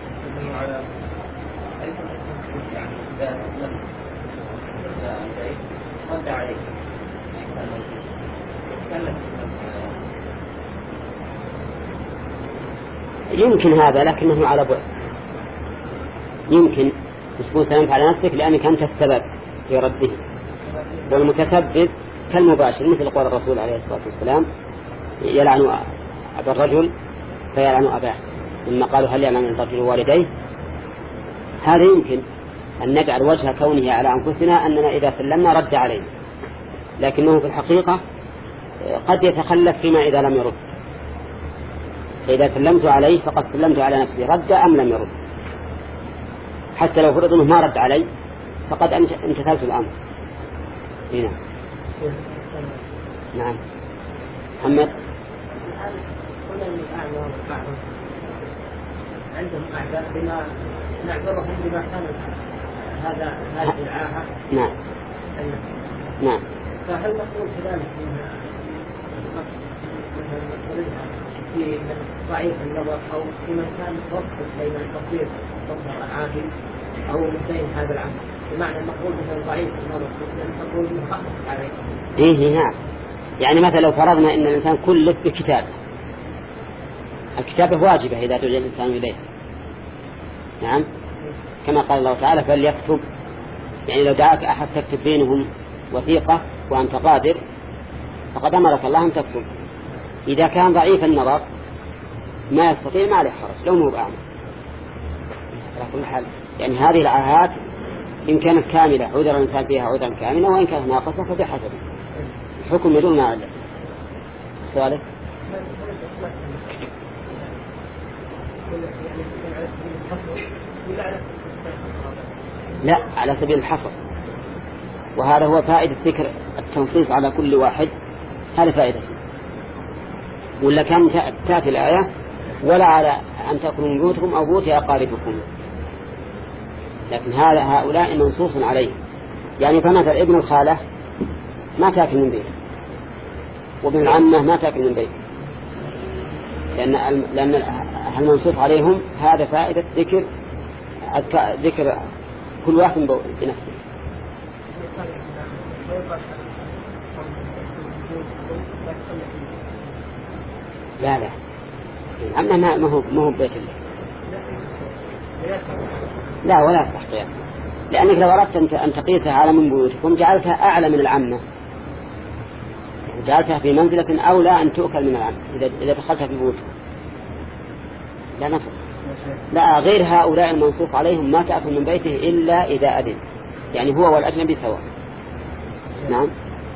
يمكن هذا لكنه على بعد، يمكن تكون سلمت على نفسك لأنك أنت السبب في رده، والمتسبب كالمباشر، مثل قول الرسول عليه الصلاة والسلام يلعن أبا الرجل فيلعن أباه، ثم قالوا هل يلعن الرجل والديه. هذا يمكن أن نجعل وجه كونه على أنفسنا أننا إذا سلمنا رد عليه، لكنه في الحقيقة قد يتخلف فيما إذا لم يرد. فإذا سلمت عليه فقد سلمت على نفسي رد أم لم يرد، حتى لو فرض أنه ما رد علي فقد امتثلت الأمر. هنا نعم محمد. من الأعمى والأعمى عندهم أعذار بما نعذرهم بما كان هذا هذه العاهة. نعم. نعم. فهل نقول كذلك في من ضعيف النظر أو في من كان وسط بين القصير والبصر العاجل أو مثل هذا العمل بمعنى المقول مثل ضعيف النظر مثل نقول مخفف عليه. إيه نعم. يعني مثلا لو فرضنا إن الإنسان كلف بكتاب، الكتابة واجبة إذا دعي الإنسان إليه. نعم. كما قال الله تعالى فليكتب، يعني لو دعاك أحد تكتب بينهم وثيقة وأنت قادر فقد أمرك الله أن تكتب. إذا كان ضعيف النظر ما يستطيع ما عليه حرج لو مو بأعمى. على كل حال يعني هذه العاهات إن كانت كاملة عذر الإنسان فيها عذرا كاملا، وإن كانت ناقصة فبحسب الحكم بدون ما علم. سؤالك؟ لا، على سبيل الحصر، وهذا هو فائدة ذكر التنصيص على كل واحد، هذا فائدة. ولا كان تأتي الآية ولا على أن تأكلوا من بيوتكم أو بيوت أقاربكم، لكن هذا هؤلاء منصوص عليه. يعني فمثل ابن الخالة ما تأكل من بيته، وابن العمة ما تأكل من بيته، لأن لأن المنصوص عليهم هذا فائدة ذكر ذكر كل واحد بنفسه. لا لا العمة ما ما هو ما هو بيت الله. لا ولا تحقيق، لأنك لو أردت أن تقيسها على من بيوتكم جعلتها أعلى من العمة، جعلتها في منزلة أولى أن تؤكل من العمة إذا إذا دخلتها في بيوتكم. لا نفر. لا، غير هؤلاء المنصوص عليهم ما تأكل من بيته إلا إذا أذن، يعني هو والأجنبي سواء. نعم.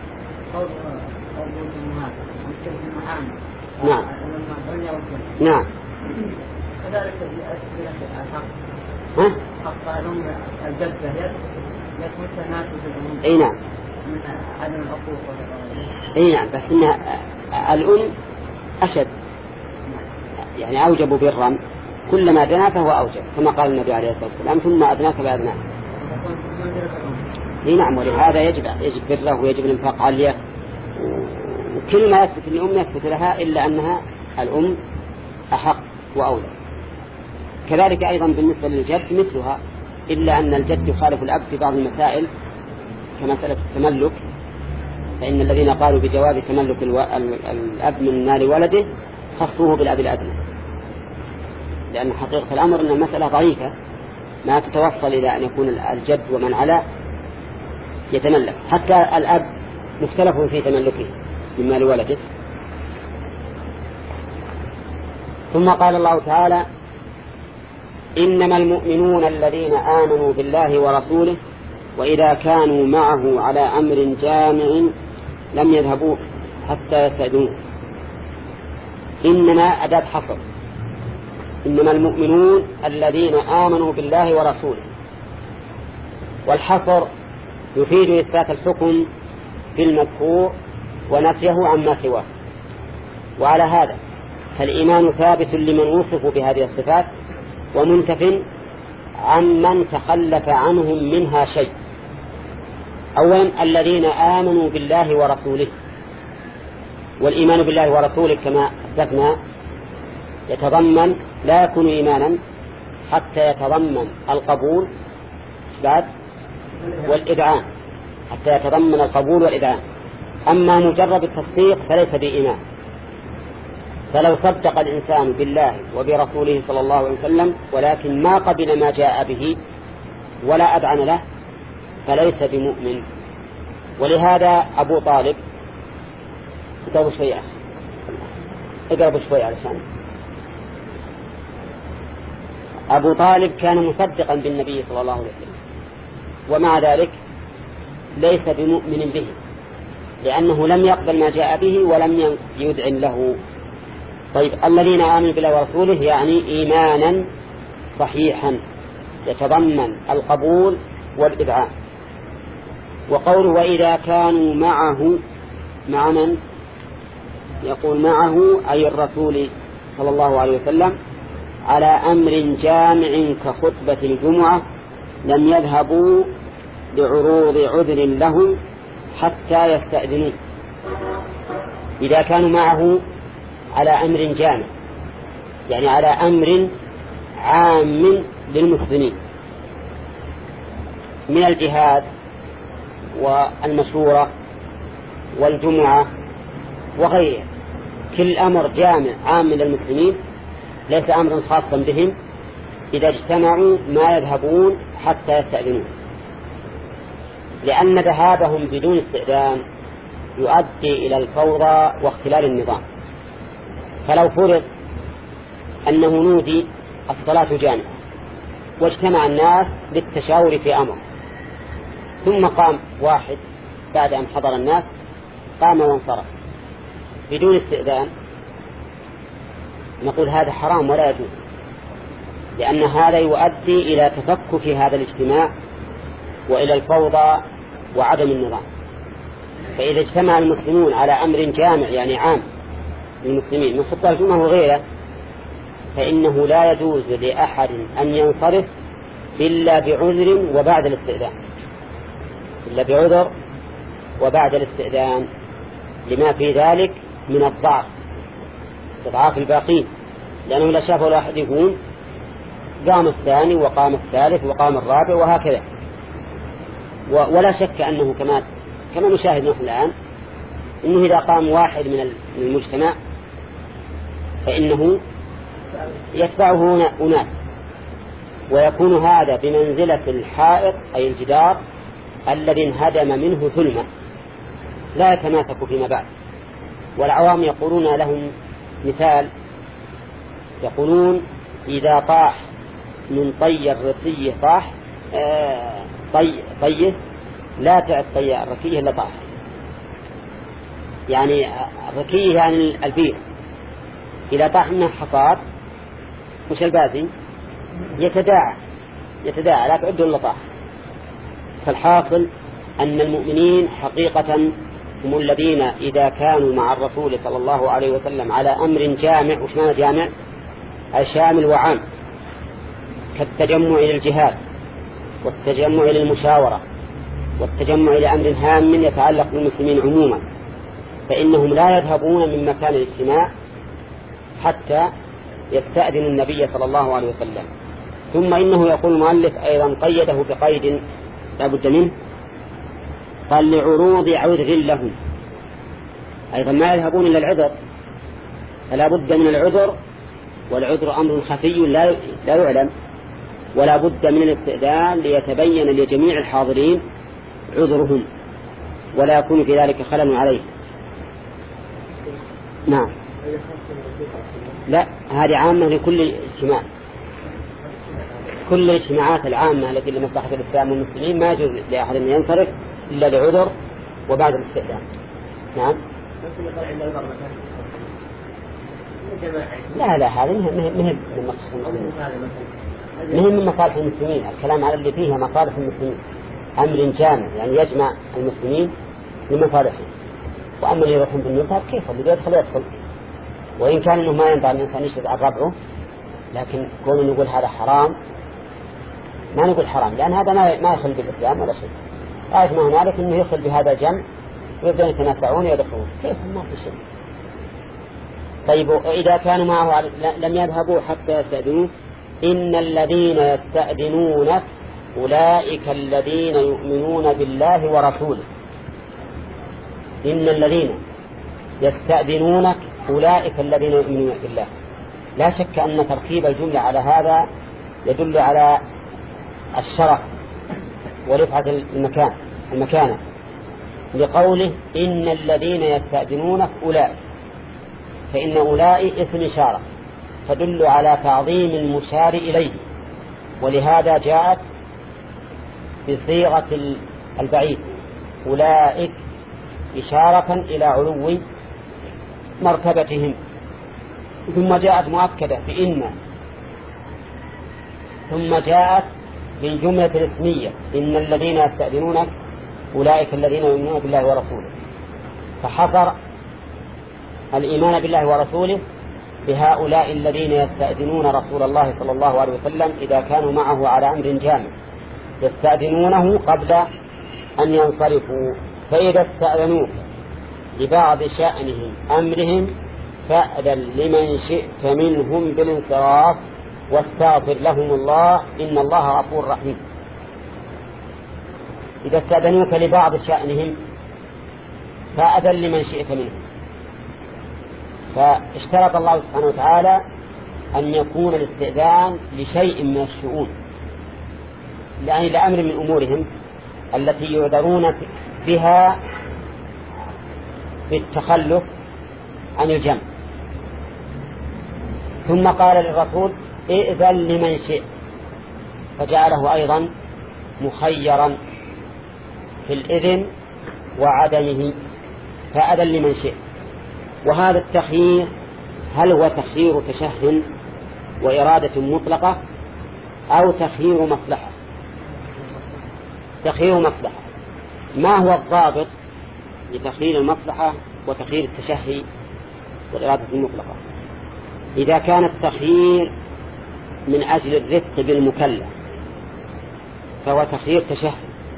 نعم. نعم. كذلك الأسئلة الحق. ها؟ حق الأم الجدة يثبت الناس في الأمور. أي نعم. من عدم العقوق. أي نعم، بس إن الأم أشد، يعني أوجب برا، كلما دنا فهو أوجب، كما قال النبي عليه الصلاة والسلام ثم أدناك بأدناك. أي نعم، ولهذا يجب يجب بره ويجب الإنفاق عليه، وكل ما يثبت الأم يثبت لها، إلا أنها الأم أحق وأولى. كذلك أيضا بالنسبة للجد مثلها، إلا أن الجد يخالف الأب في بعض المسائل كمسألة التملك، فإن الذين قالوا بجواز تملك الأب من مال ولده خصوه بالأب الأدنى، لأن حقيقة الأمر أن المسألة ضعيفة ما تتوصل إلى أن يكون الجد ومن على يتملك، حتى الأب مختلف في تملكه من مال ولده. ثم قال الله تعالى إنما المؤمنون الذين آمنوا بالله ورسوله وإذا كانوا معه على أمر جامع لم يذهبوا حتى يستأذنوه. إنما أداة حصر، إنما المؤمنون الذين آمنوا بالله ورسوله، والحصر يفيد إثبات الحكم في المذكور ونفيه عما سواه. وعلى هذا فالإيمان ثابت لمن وصفوا بهذه الصفات ومنتف عمن تخلف عنهم منها شيء. أولا الذين آمنوا بالله ورسوله، والإيمان بالله ورسوله كما أثبتنا يتضمن لا يكون إيمانا حتى يتضمن القبول بعد والإذعان، حتى يتضمن القبول والإذعان. أما مجرد التصديق فليس بإيمان. فلو صدق الإنسان بالله وبرسوله صلى الله عليه وسلم ولكن ما قبل ما جاء به ولا أذعن له فليس بمؤمن. ولهذا أبو طالب اقربوا شوية اقربوا شوية علشان أبو طالب كان مصدقا بالنبي صلى الله عليه وسلم، ومع ذلك ليس بمؤمن به، لأنه لم يقبل ما جاء به ولم يدعن له. طيب الذين آمنوا بالله ورسوله يعني إيمانا صحيحا يتضمن القبول والإذعان. وقوله وإذا كانوا معه، مع من؟ يقول معه أي الرسول صلى الله عليه وسلم على أمر جامع كخطبة الجمعة لم يذهبوا لعروض عذر لهم حتى يستأذنوا. إذا كانوا معه على أمر جامع يعني على أمر عام للمسلمين من الجهاد والمشورة والجمعة وغيرها، كل أمر جامع عام للمسلمين ليس أمرا خاصا بهم، إذا اجتمعوا ما يذهبون حتى يستأذنون، لأن ذهابهم بدون استئذان يؤدي إلى الفوضى واختلال النظام. فلو فرض أنه نودي الصلاة جامعة واجتمع الناس للتشاور في أمر، ثم قام واحد بعد أن حضر الناس قام وانصرف بدون استئذان، نقول هذا حرام ولا يجوز، لأن هذا يؤدي إلى تفكك هذا الاجتماع وإلى الفوضى وعدم النظام. فإذا اجتمع المسلمون على أمر جامع يعني عام للمسلمين من خطبة الجمعة وغيره فإنه لا يجوز لأحد أن ينصرف إلا بعذر وبعد الاستئذان، إلا بعذر وبعد الاستئذان، لما في ذلك من الضعف إضعاف الباقين، لأنه لا شافه الواحد يقوم قام الثاني وقام الثالث وقام الرابع وهكذا. ولا شك أنه كما كما نشاهد نحن الآن أنه إذا قام واحد من المجتمع فإنه يتبعه أناس، ويكون هذا بمنزلة الحائط أي الجدار الذي انهدم منه ثلمة لا يتماسك فيما بعد. والعوام يقولون لهم مثال، يقولون إذا طاح من طي الرسي طاح آه طي طيه لا تعد طي الركيه إلا طاح، يعني الركيه يعني البير إذا طاح منه حصاد مش البازي يتداعى يتداعى لا تعد إلا طاح. فالحاصل أن المؤمنين حقيقة هم الذين إذا كانوا مع الرسول صلى الله عليه وسلم على أمر جامع، وش معنى جامع؟ الشامل وعام، كالتجمع إلى الجهاد والتجمع إلى المشاورة والتجمع إلى أمر هام يتعلق بالمسلمين عموما، فإنهم لا يذهبون من مكان الاجتماع حتى يستأذن النبي صلى الله عليه وسلم. ثم إنه يقول المؤلف أيضا قيده بقيد لا بد منه، قال لعروض عذر لهم، أيضا ما يذهبون إلى العذر، فلا بد من العذر، والعذر أمر خفي لا لا يعلم، ولا بد من الاستئذان ليتبين لجميع الحاضرين عذرهم ولا يكون في ذلك خلل عليه. نعم، لا هذه عامة لكل اجتماع، كل الاجتماعات العامة التي لمصلحة الإسلام والمسلمين ما يجوز لأحد أن ينصرف إلا لعذر وبعد الاستئذان. نعم. لا لا هذا مهم مهم من مصالح المسلمين، الكلام على اللي فيها مصالح المسلمين، أمر جامع يعني يجمع المسلمين لمصالحهم. وأما اللي يروحون بالنظر كيف اللي يدخل يدخل، وإن كان إنه ما ينبغي الإنسان يشهد على ربعه، لكن كون نقول هذا حرام ما نقول حرام، لأن هذا ما ما يخل بالإسلام ولا شيء. آية ما هنالك إنه يخل بهذا الجمع ويبدأ يتنافعون ويدخلون، كيف ما في شيء. طيب إذا كانوا معه لم يذهبوا حتى يستأذنوه، إن الذين يستأذنونك أولئك الذين يؤمنون بالله ورسوله. إن الذين يستأذنونك أولئك الذين يؤمنون بالله. لا شك أن تركيب الجملة على هذا يدل على الشرف ورفعة المكان المكانة، لقوله إن الذين يستأذنونك أولئك، فإن أولئك اسم إشارة تدل على تعظيم المشار إليه، ولهذا جاءت بصيغة البعيد أولئك إشارة إلى علو مرتبتهم. ثم جاءت مؤكدة بإن، ثم جاءت بالجملة الاسمية إن الذين يستأذنونك أولئك الذين يؤمنون بالله ورسوله، فحصر الإيمان بالله ورسوله بهؤلاء الذين يستأذنون رسول الله صلى الله عليه وسلم إذا كانوا معه على أمر جامع، يستأذنونه قبل أن ينصرفوا. فإذا استأذنوك لبعض شأنهم أمرهم فأذن لمن شئت منهم بالانصراف واستغفر لهم الله إن الله غفور رحيم. إذا استأذنوك لبعض شأنهم فأذن لمن شئت منهم. فاشترط الله سبحانه وتعالى أن يكون الاستئذان لشيء من الشؤون، يعني لأمر من أمورهم التي يعذرون بها بالتخلف عن الجمع. ثم قال للرسول ائذن لمن شئت، فجعله أيضا مخيرا في الإذن وعدمه، فأذن لمن شئت. وهذا التخيير هل هو تخيير تشهن وإرادة مطلقة أو تخيير مصلحة؟ تخيير مصلحة. ما هو الضابط لتخيير المصلحة وتخيير التشهي والإرادة المطلقة؟ إذا كان التخيير من أجل الرفق بالمكلف فهو تخيير تشهي،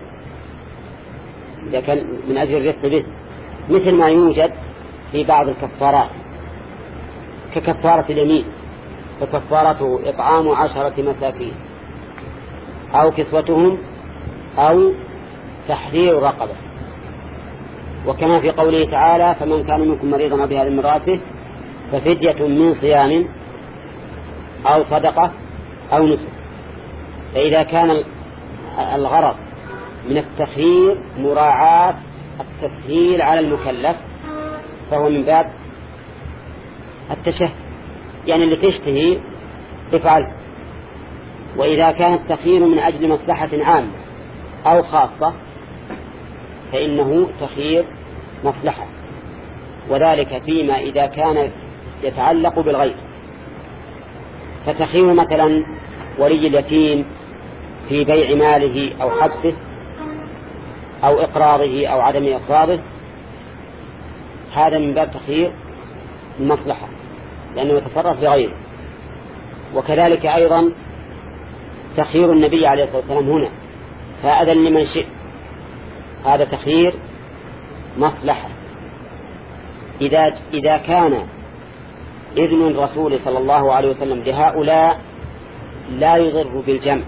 إذا كان من أجل الرفق به، مثل ما يوجد في بعض الكفارات ككفارة اليمين، فكفارته إطعام عشرة مساكين أو كسوتهم أو تحرير رقبة. وكما في قوله تعالى فمن كان منكم مريضا أو بهذه امرأته ففدية من صيام أو صدقة أو نسك. فإذا كان الغرض من التخيير مراعاة التسهيل على المكلف فهو من باب التشهي، يعني اللي تشتهي افعل. وإذا كان التخيير من أجل مصلحة عامة أو خاصة فإنه تخيير مصلحة، وذلك فيما إذا كان يتعلق بالغير. فتخيير مثلا ولي اليتيم في بيع ماله أو حبسه أو إقراضه أو عدم إقراضه، هذا من باب تخيير المصلحة لأنه يتصرف بغيره. وكذلك أيضا تخيير النبي عليه الصلاة والسلام هنا فأذن لمن شئ، هذا تخيير مصلحة. إذا, إذا كان إذن الرسول صلى الله عليه وسلم لهؤلاء لا يضر بالجمع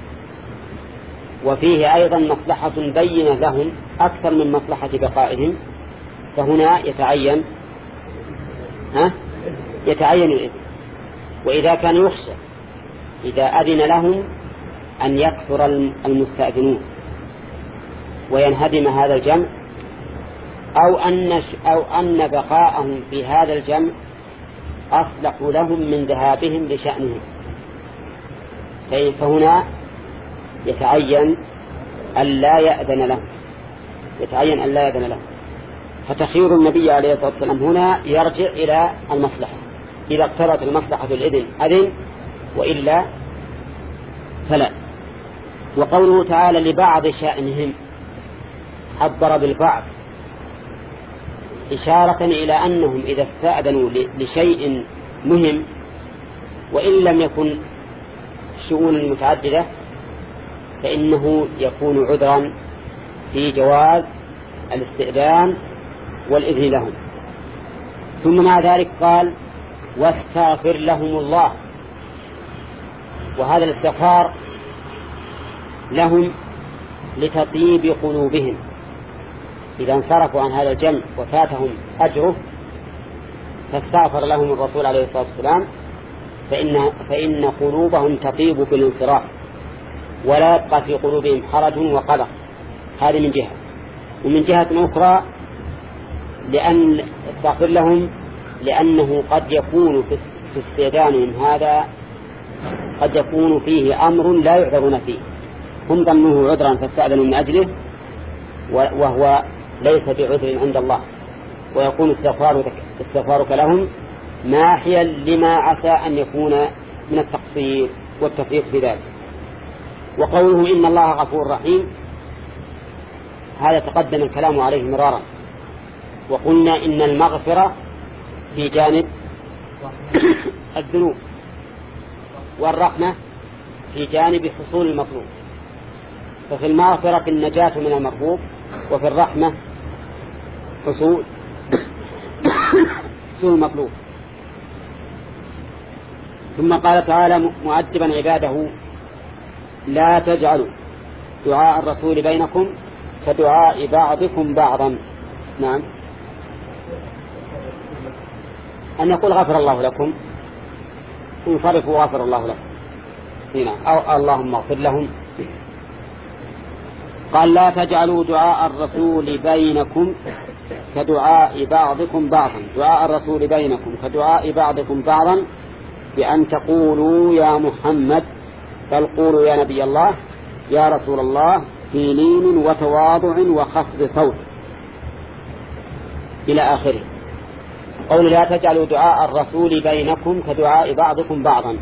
وفيه أيضا مصلحة بينة لهم أكثر من مصلحة بقائهم، فهنا يتعين ها يتعين الإذن. وإذا كان يخشى إذا أذن لهم أن يكثر المستأذنون وينهدم هذا الجمع أو أن أو أن بقاءهم في هذا الجمع أصلح لهم من ذهابهم لشأنهم، فهنا يتعين ألا يأذن لهم يتعين ألا يأذن لهم. فتخيير النبي عليه الصلاة والسلام هنا يرجع إلى المصلحة، إذا اقترت المصلحة في الإذن أذن وإلا فلا. وقوله تعالى لبعض شأنهم عبر بالبعض إشارة إلى أنهم إذا استأذنوا لشيء مهم وإن لم يكن شؤون متعددة فإنه يكون عذرا في جواز الاستئذان والإذن لهم. ثم مع ذلك قال واستغفر لهم الله، وهذا الاستغفار لهم لتطيب قلوبهم إذا انصرفوا عن هذا الجمع وفاتهم أجره، فاستغفر لهم الرسول عليه الصلاة والسلام فإن, فإن قلوبهم تطيب بالانصراف ولا يبقى في قلوبهم حرج وقلق. هذه من جهة. ومن جهة أخرى لأن استغفر لهم لأنه قد يكون في استئذانهم هذا قد يكون فيه أمر لا يعذرون فيه، هم ظنوه عذرا فاستأذنوا من أجله وهو ليس بعذر عند الله، ويكون استغفارك لهم ماحيا لما عسى أن يكون من التقصير والتفريط في ذلك. وقوله إن الله غفور رحيم هذا تقدم الكلام عليه مرارا، وقلنا إن المغفرة في جانب الذنوب، والرحمة في جانب حصول المطلوب. ففي المغفرة النجاة من المرغوب، وفي الرحمة حصول حصول المطلوب. ثم قال تعالى مؤدبا عباده: لا تجعلوا دعاء الرسول بينكم كدعاء بعضكم بعضا. نعم، أن يقول غفر الله لكم، انصرفوا غفر الله لكم هنا، أو اللهم اغفر لهم. قال: لا تجعلوا دعاء الرسول بينكم كدعاء بعضكم بعضا. دعاء الرسول بينكم كدعاء بعضكم بعضا بأن تقولوا يا محمد، بل قولوا يا نبي الله، يا رسول الله، في لين وتواضع وخفض صوت إلى آخره. قول لا تجعلوا دعاء الرسول بينكم كدعاء بعضكم بعضا.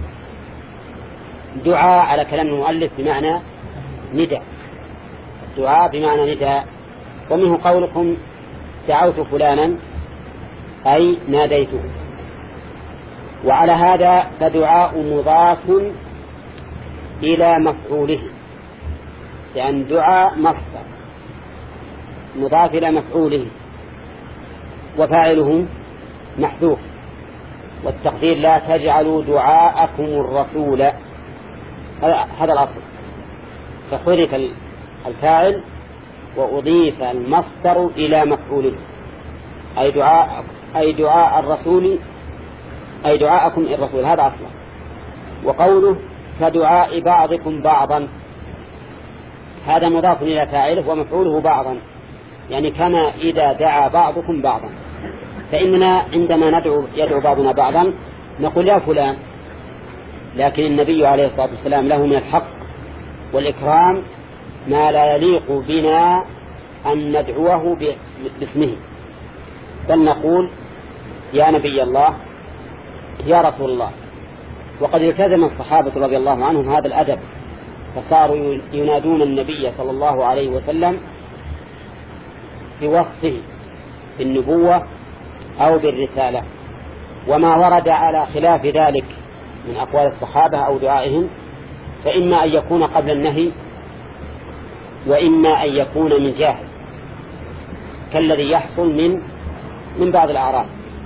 دعاء على كلام المؤلف بمعنى نداء، دعاء بمعنى نداء. ومنه قولكم دعوت فلانا أي ناديته. وعلى هذا فدعاء مضاف إلى مفعوله، لأن دعاء مصدر مضاف إلى مفعوله، وفاعله محذوف، والتقدير لا تجعلوا دعاءكم الرسول، هذا الأصل. فحذف الفاعل وأضيف المصدر إلى مفعوله، أي دعاء أي دعاء الرسول أي دعاءكم الرسول، هذا أصلا. وقوله كدعاء بعضكم بعضا، هذا مضاف إلى فاعله ومفعوله بعضا، يعني كما إذا دعا بعضكم بعضا. فإننا عندما ندعو يدعو بعضنا بعضا نقول يا فلان، لكن النبي عليه الصلاة والسلام له من الحق والإكرام ما لا يليق بنا أن ندعوه باسمه، بل نقول يا نبي الله، يا رسول الله. وقد التزم الصحابة رضي الله عنهم هذا الأدب، فصاروا ينادون النبي صلى الله عليه وسلم بوصفه بالنبوة أو بالرسالة. وما ورد على خلاف ذلك من أقوال الصحابة أو دعائهم فإما أن يكون قبل النهي، وإما أن يكون من جاهل، كالذي يحصل من من بعض الأعراف.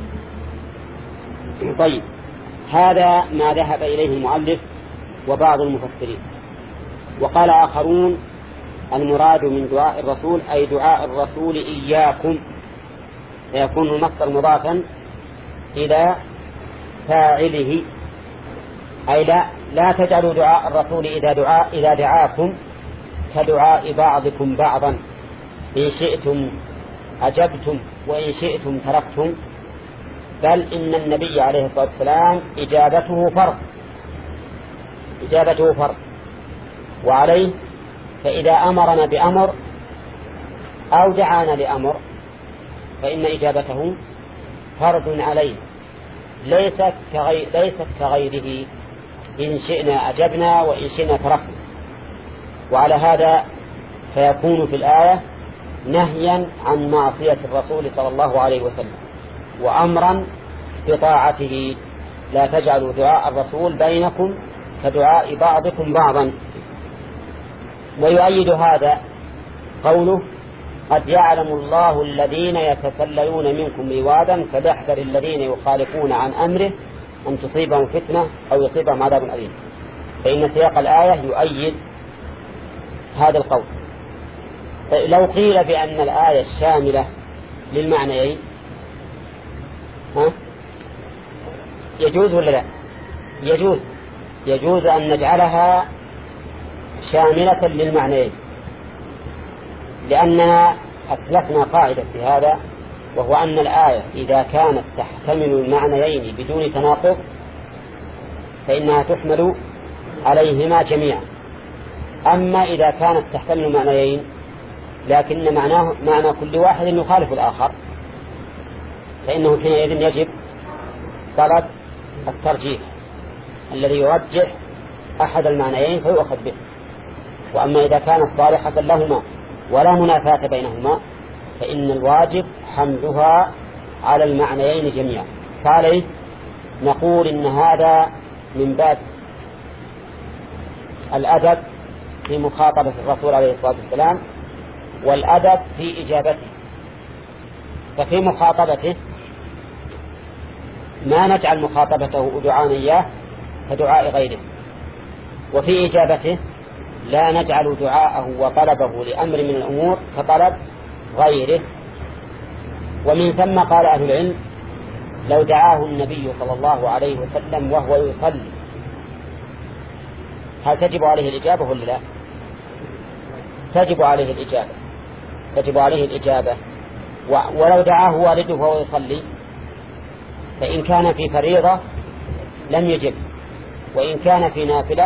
طيب، هذا ما ذهب إليه المؤلف وبعض المفسرين. وقال آخرون المراد من دعاء الرسول أي دعاء الرسول إياكم، فيكون المصدر مضافا إلى فاعله، أي لا لا تجعلوا دعاء الرسول إذا دعاء إذا دعاكم كدعاء بعضكم بعضا، إن شئتم أجبتم وإن شئتم تركتم، بل إن النبي عليه الصلاة والسلام إجابته فرض إجابته فرض وعليه فإذا أمرنا بأمر أو دعانا لأمر فإن إجابته فرض عليه، ليست كغير ليست كغيره، إن شئنا أجبنا وإن شئنا تركنا. وعلى هذا فيكون في الآية نهيا عن معصية الرسول صلى الله عليه وسلم، وأمرا بطاعته. لا تجعلوا دعاء الرسول بينكم كدعاء بعضكم بعضا. ويؤيد هذا قوله قد يعلم الله الذين يتسللون منكم لواذا فليحذر الذين يخالفون عن أمره أن تصيبهم فتنة أو يصيبهم عذاب أليم. فإن سياق الآية يؤيد هذا القول. لو قيل بأن الآية شاملة للمعنيين ها؟ يجوز ولا لا؟ يجوز يجوز أن نجعلها شاملة للمعنيين، لأننا أسلفنا قاعدة في هذا، وهو أن الآية إذا كانت تحتمل المعنيين بدون تناقض فإنها تحمل عليهما جميعا. أما إذا كانت تحتمل معنيين لكن معناه معنى كل واحد يخالف الآخر فإنه حينئذ يجب طلب الترجيح الذي يرجح أحد المعنيين فيؤخذ به. وأما إذا كانت صالحة لهما ولا منافاة بينهما فإن الواجب حملها على المعنيين جميعا. قال نقول إن هذا من باب الأدب في مخاطبة الرسول عليه الصلاة والسلام والأدب في إجابته. ففي مخاطبته ما نجعل مخاطبته دعاء إياه كدعاء غيره، وفي إجابته لا نجعل دعاءه وطلبه لأمر من الأمور كطلب غيره. ومن ثم قال أهل العلم لو دعاه النبي صلى الله عليه وسلم وهو يصلي هل تجب عليه الإجابة ولا لا؟ تجب عليه الإجابة، تجب عليه الإجابة. ولو دعاه والده وهو يصلي فإن كان في فريضة لم يجب، وإن كان في نافلة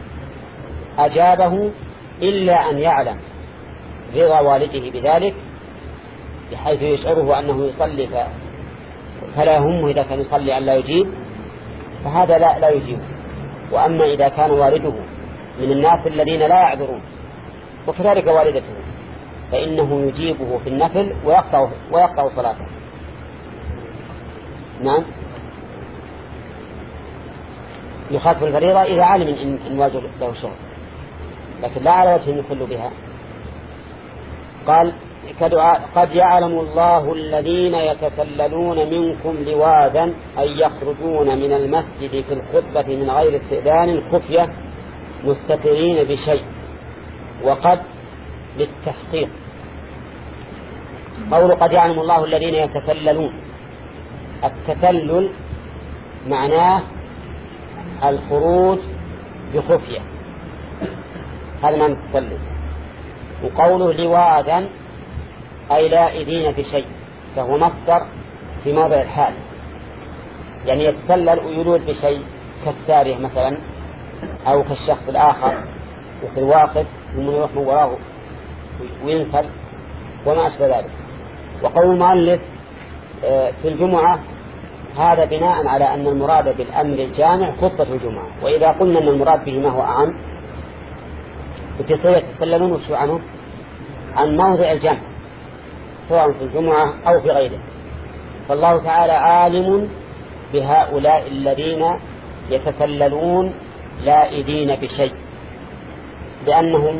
أجابه إلا أن يعلم رضا والده بذلك بحيث يشعره أنه يصلي فلا يهمه إذا كان يصلي أن لا يجيب، فهذا لا, لا يجيب. وأما إذا كان والده من الناس الذين لا يعذرون وكذلك والدته فإنه يجيبه في النفل ويقطع, ويقطع صلاته. نعم، يخاف الفريضة إذا علم إن, إن واجب له شغل، لكن لا على وجه يخل بها. قال كدعاء قد يعلم الله الذين يتسللون منكم لواذا أن يخرجون من المسجد في الخطبة من غير استئذان خفية مستترين بشيء، وقد للتحقيق. قول قد يعلم الله الذين يتسللون، التسلل معناه الخروج بخفية، هذا معنى التسلل. وقوله لواذا أي لائذين بشيء، فهو مصدر في موضع الحال، يعني يتسلل ويلود بشيء كالسارية مثلا أو كالشخص الآخر وفي الواقف ومن يروح من وراه وينسل وما أشبه ذلك. وقول المؤلف في الجمعة هذا بناء على أن المراد بالأمر الجامع خطبة الجمعة، وإذا قلنا أن المراد به ما هو أعم بتصير يتسللون وشو عنه عن موضع الجمع سواء في الجمعة أو في غيره. فالله تعالى عالم بهؤلاء الذين يتسللون لائذين بشيء لأنهم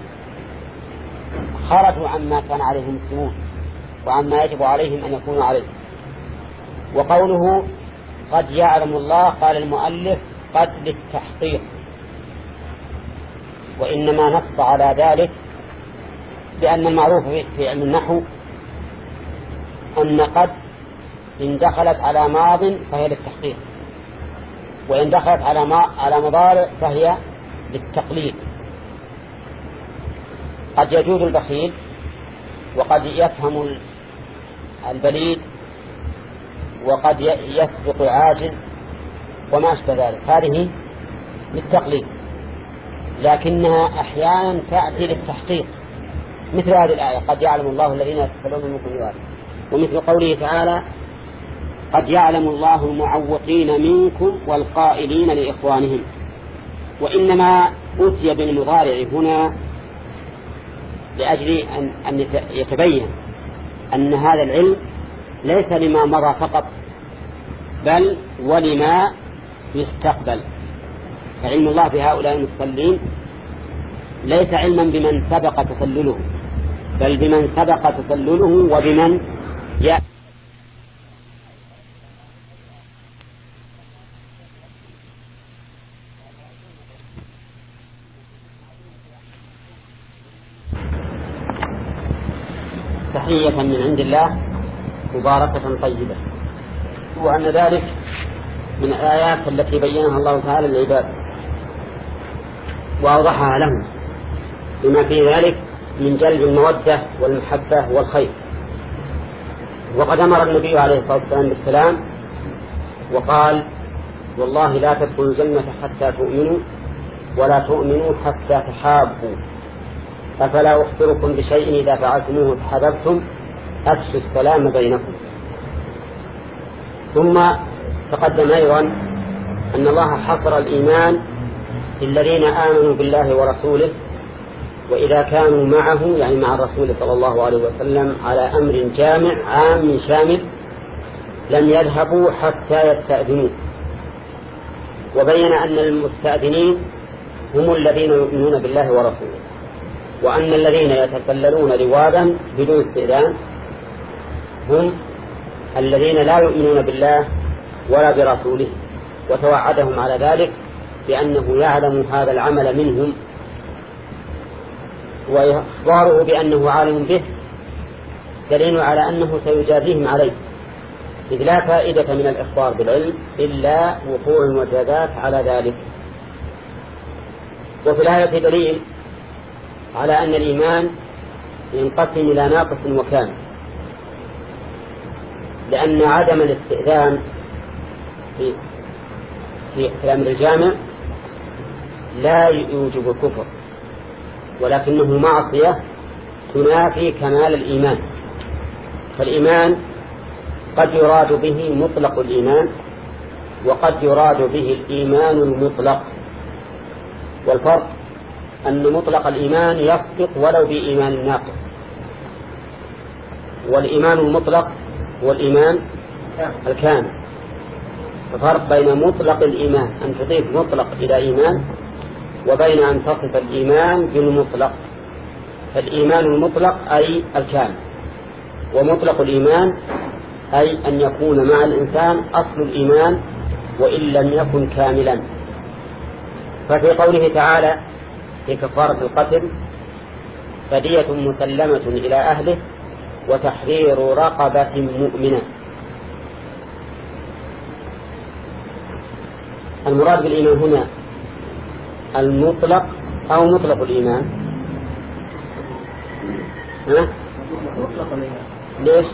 خرجوا عما كان عليهم المسلمون وعما يجب عليهم أن يكونوا عليه. وقوله قد يعلم الله قال المؤلف قد للتحقيق، وإنما نص على ذلك لأن المعروف في علم النحو أن قد إن دخلت على ماض فهي للتحقيق، وإن دخلت على ما على مضارع فهي للتقليد. قد يجود البخيل وقد يفهم البليد وقد يسبق العاجز وما أشبه ذلك، هذه للتقليد، لكنها أحيانا تأتي للتحقيق مثل هذه الآية قد يعلم الله الذين يتسللون منكم لواذا، ومثل قوله تعالى قد يعلم الله المعوقين منكم والقائلين لإخوانهم. وإنما أتي بالمضارع هنا لأجل أن, أن يتبين أن هذا العلم ليس لما مضى فقط بل ولما يستقبل. فعلم الله بهؤلاء المتصلين ليس علما بمن سبق تسلله بل بمن سبق تسلله وبمن يأتي. تحية من عند الله مباركة طيبة، وأن ذلك من الآيات التي بينها الله تعالى للعباد وأوضحها لهم بما في ذلك من جلب المودة والمحبة والخير. وقد أمر النبي عليه الصلاة والسلام بالسلام وقال والله لا تدخلوا الجنة حتى تؤمنوا ولا تؤمنوا حتى تحابوا، أفلا أخبركم بشيء إذا فعلتموه تحاببتم أفشوا السلام بينكم. ثم تقدم أيضا أن الله حصر الإيمان للذين آمنوا بالله ورسوله، وإذا كانوا معه يعني مع الرسول صلى الله عليه وسلم على أمر جامع عام شامل لم يذهبوا حتى يستأذنوا وبين أن المستأذنين هم الذين يؤمنون بالله ورسوله، وأن الذين يتسللون لواذا بدون استئذان هم الذين لا يؤمنون بالله ولا برسوله، وتوعدهم على ذلك بأنه يعلم هذا العمل منهم، وإخباره بأنه عالم به دليل على أنه سيجازيهم عليه، إذ لا فائدة من الإخبار بالعلم إلا وقوع المجازات على ذلك. وفي الآية دليل على أن الإيمان ينقسم إلى ناقص وكامل، لأن عدم الاستئذان في في الأمر الجامع لا يوجب الكفر، ولكنه معصية تنافي كمال الإيمان. فالإيمان قد يراد به مطلق الإيمان، وقد يراد به الإيمان المطلق، والفرق أن مطلق الإيمان يصدق ولو بإيمان ناقص، والإيمان المطلق هو الإيمان الكامل. ففرق بين مطلق الإيمان أن تضيف مطلق إلى إيمان، وبين أن تصف الإيمان بالمطلق. فالإيمان المطلق أي الكامل، ومطلق الإيمان أي أن يكون مع الإنسان أصل الإيمان وإن لم يكن كاملا. ففي قوله تعالى في كفارة القتل فدية مسلمة إلى أهله وتحرير رقبة مؤمنة، المراد بالإيمان هنا المطلق أو مطلق الإيمان؟ ها؟ مطلق الإيمان. ليش؟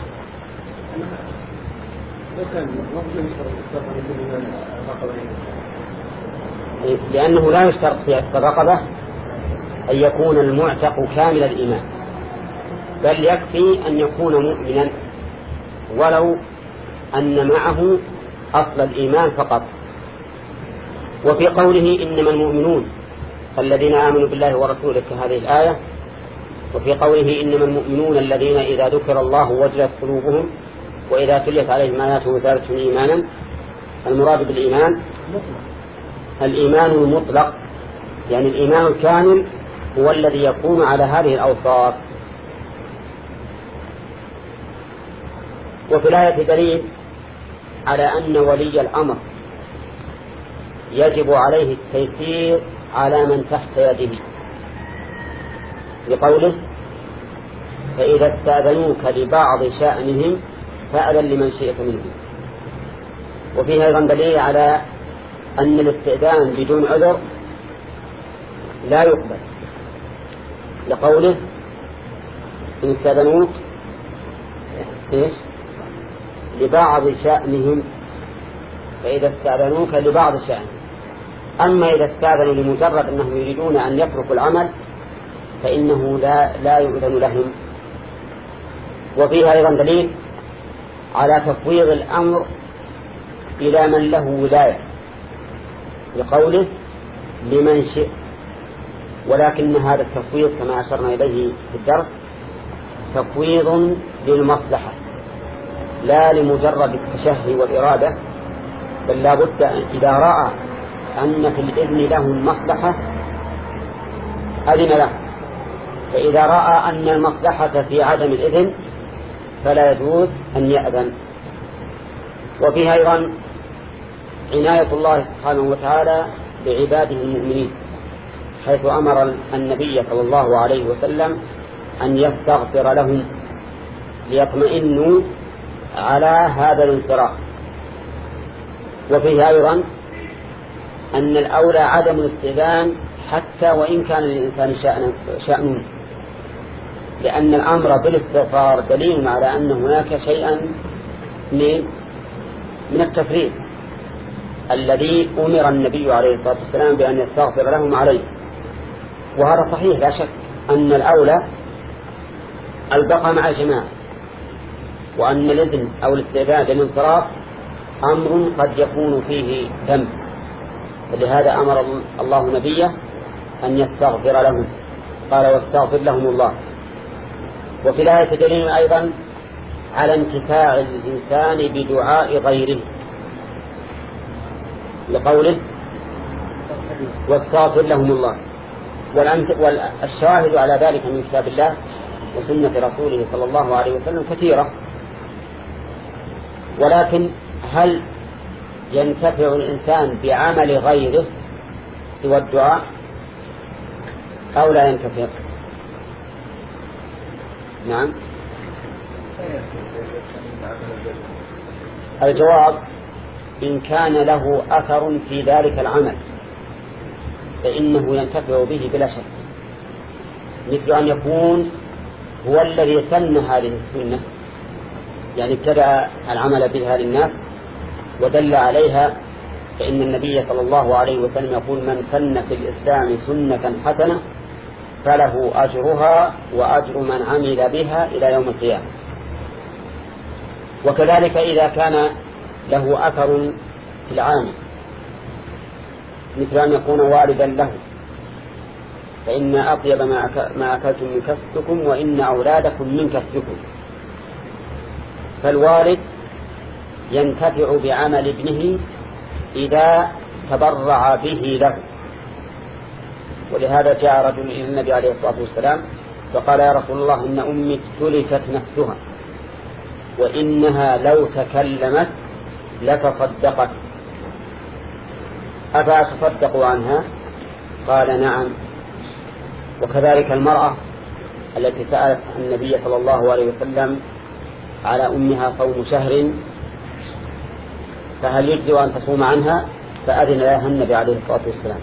لأنه لا يشترط في الرقبة أن يكون المعتق كامل الإيمان، بل يكفي أن يكون مؤمنا ولو أن معه أصل الإيمان فقط. وفي قوله إنما المؤمنون الذين آمنوا بالله ورسوله كهذه الآية، وفي قوله إنما المؤمنون الذين إذا ذكر الله وجلت قلوبهم وإذا تليت عليهم آياته زادتهم إيمانا، المراد بالإيمان الإيمان المطلق، يعني الإيمان الكامل هو الذي يكون على هذه الأوصاف. وفي الآية دليل على أن ولي الأمر يجب عليه التيسير على من تحت يده، لقوله فإذا استأذنوك لبعض شأنهم فأذن لمن شئت منهم. وفيه أيضا دليل على أن الاستئذان بدون عذر لا يقبل، لقوله إن استأذنوك إيش لبعض شأنهم، فإذا استأذنوك لبعض شأنهم. أما إذا استأذنوا لمجرد أنهم يريدون أن يتركوا العمل فإنه لا, لا يؤذن لهم. وفيها أيضا دليل على تفويض الأمر إلى من له ولاية، لقوله لمن شئ، ولكن هذا التفويض كما أشرنا إليه في الدرس تفويض للمصلحة لا لمجرد التشهي والإرادة، بل لا بد إذا رأى أن في الإذن له المصلحة أذن له، فإذا رأى أن المصلحة في عدم الإذن فلا يجوز أن يأذن. وفيها أيضا عناية الله سبحانه وتعالى بعباده المؤمنين، حيث أمر النبي صلى الله عليه وسلم أن يستغفر لهم ليطمئنوا على هذا الانصراف. وفيه أيضا أن الأولى عدم الاستئذان حتى وإن كان للإنسان شأن، لأن الأمر بالاستغفار دليل على أن هناك شيئا من التفريط الذي أمر النبي عليه الصلاة والسلام بأن يستغفر لهم عليه. وهذا صحيح لا شك أن الأولى البقاء مع الجماعة، وأن الإذن أو الاستئذان للانصراف أمر قد يكون فيه ذنب، فلهذا أمر الله نبيه أن يستغفر لهم، قال واستغفر لهم الله. وفي الآية دليل أيضا على انتفاع الإنسان بدعاء غيره، لقوله واستغفر لهم الله. والشواهد على ذلك من كتاب الله وسنة رسوله صلى الله عليه وسلم كثيرة. ولكن هل ينتفع الإنسان بعمل غيره سوى الدعاء أو لا ينتفع؟ نعم. الجواب إن كان له أثر في ذلك العمل فإنه ينتفع به بلا شك، مثل أن يكون هو الذي سن هذه السنة، يعني ابتدأ العمل بها للناس ودل عليها، فإن النبي صلى الله عليه وسلم يقول من سن في الإسلام سنة حسنة فله أجرها وأجر من عمل بها إلى يوم القيامة. وكذلك إذا كان له أثر في العامل، مثل أن يكون والدا له، فإن أطيب ما أكلتم من كسبكم وإن أولادكم من كسبكم، فالوالد ينتفع بعمل ابنه إذا تبرع به له. ولهذا جاء رجل إلى النبي عليه الصلاة والسلام فقال يا رسول الله إن أمي تلفت نفسها وإنها لو تكلمت لتصدقت أفأتصدق عنها؟ قال نعم. وكذلك المرأة التي سألت النبي صلى الله عليه وسلم على أمها صوم شهر فهل يجزئ أن تصوم عنها؟ فأذن لها النبي عليه الصلاة والسلام.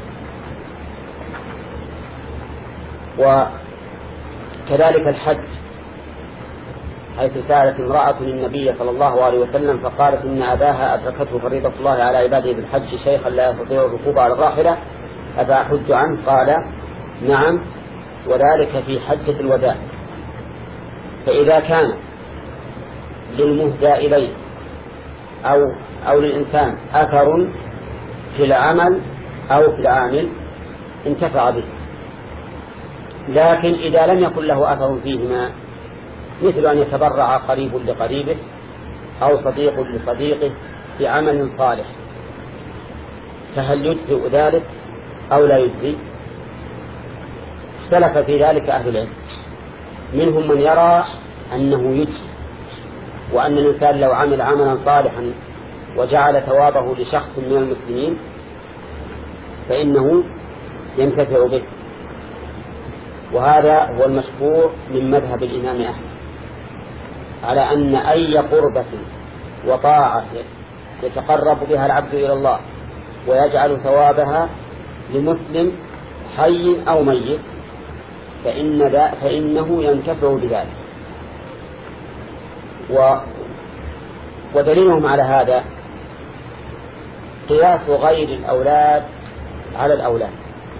وكذلك الحج، حيث سألت امرأة النبي صلى الله عليه وسلم فقالت إن أباها أدركته فريضة الله على عباده بالحج شيخا لا يستطيع الركوب على الراحلة أفأحج عنه؟ قال نعم، وذلك في حجة الوداع. فإذا كان للمهدى إليه أو, أو للإنسان أثر في العمل أو في العامل انتفع به. لكن إذا لم يكن له أثر فيهما، مثل أن يتبرع قريب لقريبه أو صديق لصديقه في عمل صالح، فهل يجزئ ذلك أو لا يجزئ؟ اختلف في ذلك أهل العلم، منهم من يرى أنه يجزئ، وأن الإنسان لو عمل عملا صالحا وجعل ثوابه لشخص من المسلمين فإنه ينتفع به. وهذا هو المشهور من مذهب الإمام أحمد، على أن أي قربة وطاعة يتقرب بها العبد إلى الله ويجعل ثوابها لمسلم حي أو ميت فإن فإنه ينتفع بذلك. و ودليلهم على هذا قياس غير الأولاد على الأولاد.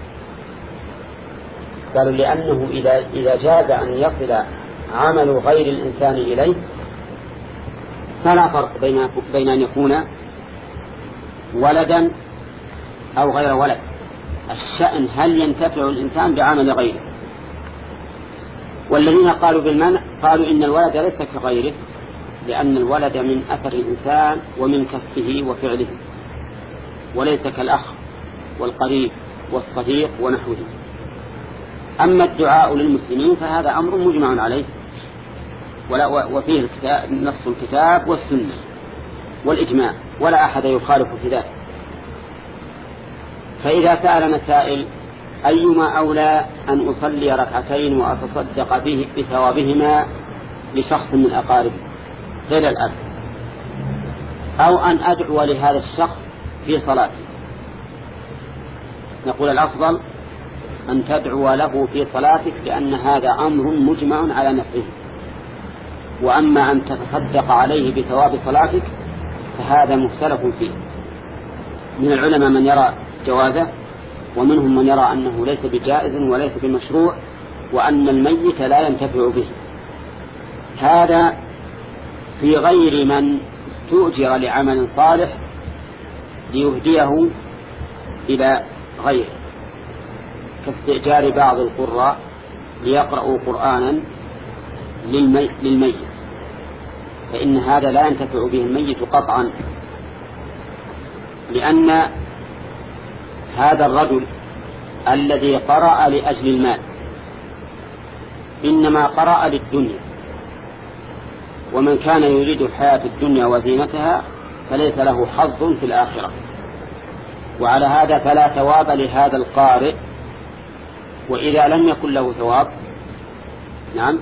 قالوا لأنه إذا, إذا جاز أن يصل عمل غير الإنسان إليه فلا فرق بين, بين أن يكون ولدا أو غير ولد. الشأن هل ينتفع الإنسان بعمل غيره. والذين قالوا بالمنع قالوا إن الولد ليس كغيره، لأن الولد من أثر الإنسان ومن كسبه وفعله، وليس كالأخ والقريب والصديق ونحوه. أما الدعاء للمسلمين فهذا أمر مجمع عليه، وفيه الكتاب نص الكتاب والسنة والإجماع، ولا أحد يخالف في ذلك. فإذا سألنا سائل أيما أولى أن أصلي ركعتين وأتصدق به بثوابهما لشخص من أقاربي غير الأب، أو أن أدعو لهذا الشخص في صلاتي؟ نقول الأفضل أن تدعو له في صلاتك، لأن هذا أمر مجمع على نفعه. وأما أن تتصدق عليه بثواب صلاتك فهذا مختلف فيه. من العلماء من يرى جوازه، ومنهم من يرى أنه ليس بجائز وليس بمشروع، وأن الميت لا ينتفع به. هذا في غير من استؤجر لعمل صالح ليهديه إلى غيره، كاستئجار بعض القراء ليقرأوا قرآنا للميت، فإن هذا لا ينتفع به الميت قطعا، لأن هذا الرجل الذي قرأ لأجل المال، إنما قرأ للدنيا. ومن كان يريد الحياة الدنيا وزينتها فليس له حظ في الآخرة. وعلى هذا فلا ثواب لهذا القارئ. وإذا لم يكن له ثواب، نعم،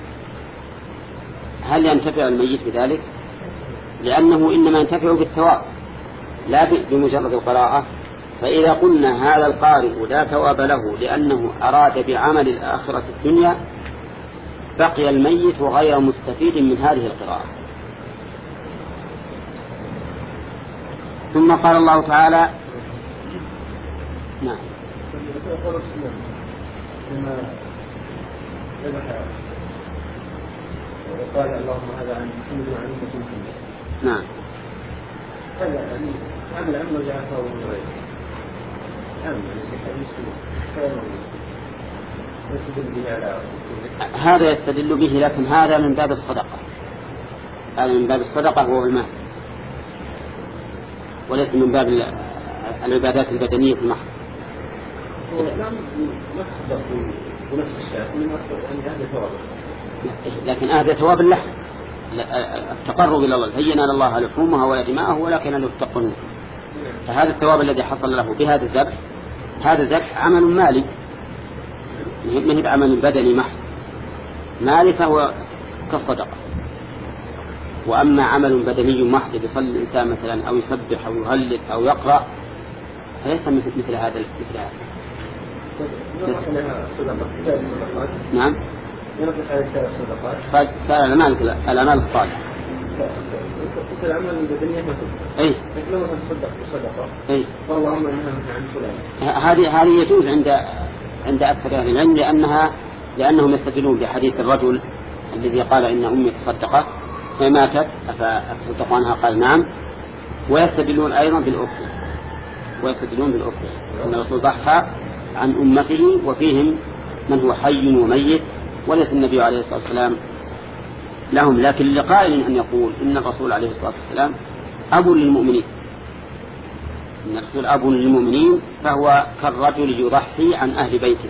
هل ينتفع الميت بذلك؟ لأنه إنما ينتفع بالثواب لا بمجرد القراءة. فإذا قلنا هذا القارئ لا ثواب له لأنه أراد بعمل الآخرة الدنيا، بقي الميت غير مستفيد من هذه القراءة. ثم قال الله تعالى: نعم، وقال اللهم هذا عن محمد وعن أمة محمد. نعم. هذا يعني عمل عمل جعفر من غيره. هذا يستدل به، لكن هذا من باب الصدقة، هذا من باب الصدقة وهو المال، وليس من باب العبادات البدنية المحضة. لكن هذا ثواب الله، التقرب إلى الله، هينا الله لحومها ولا دماءه ولكن له التقون. فهذا الثواب الذي حصل له بهذا الذبح، هذا الذبح عمل مالي، من عمل بدني محض مالي، فهو كالصدقة. وأما عمل بدني محض يصلي الإنسان مثلا أو يسبح أو يهلل أو يقرأ، فليس مثل هذا مثل هذا. نعم، صار الأعمال الأعمال الصالحة. الأعمال البدنية أي لكنه تصدق بصدقة. أي اللهم إنها عن فلان. هذه هذه يجوز عند عند أكثر أهل العلم، لأنها لأنهم يستدلون بحديث الرجل الذي قال إن أمي تصدقت فماتت فأتصدق عنها، قال نعم. ويستدلون أيضا بالأخرى، ويستدلون بالأخرى أن الرسول ضحى عن أمته وفيهم من هو حي وميت، وليس النبي عليه الصلاة والسلام لهم. لكن لقائل أن يقول إن الرسول عليه الصلاة والسلام أب للمؤمنين، إن الرسول أب للمؤمنين، فهو كالرجل يضحي عن أهل بيته.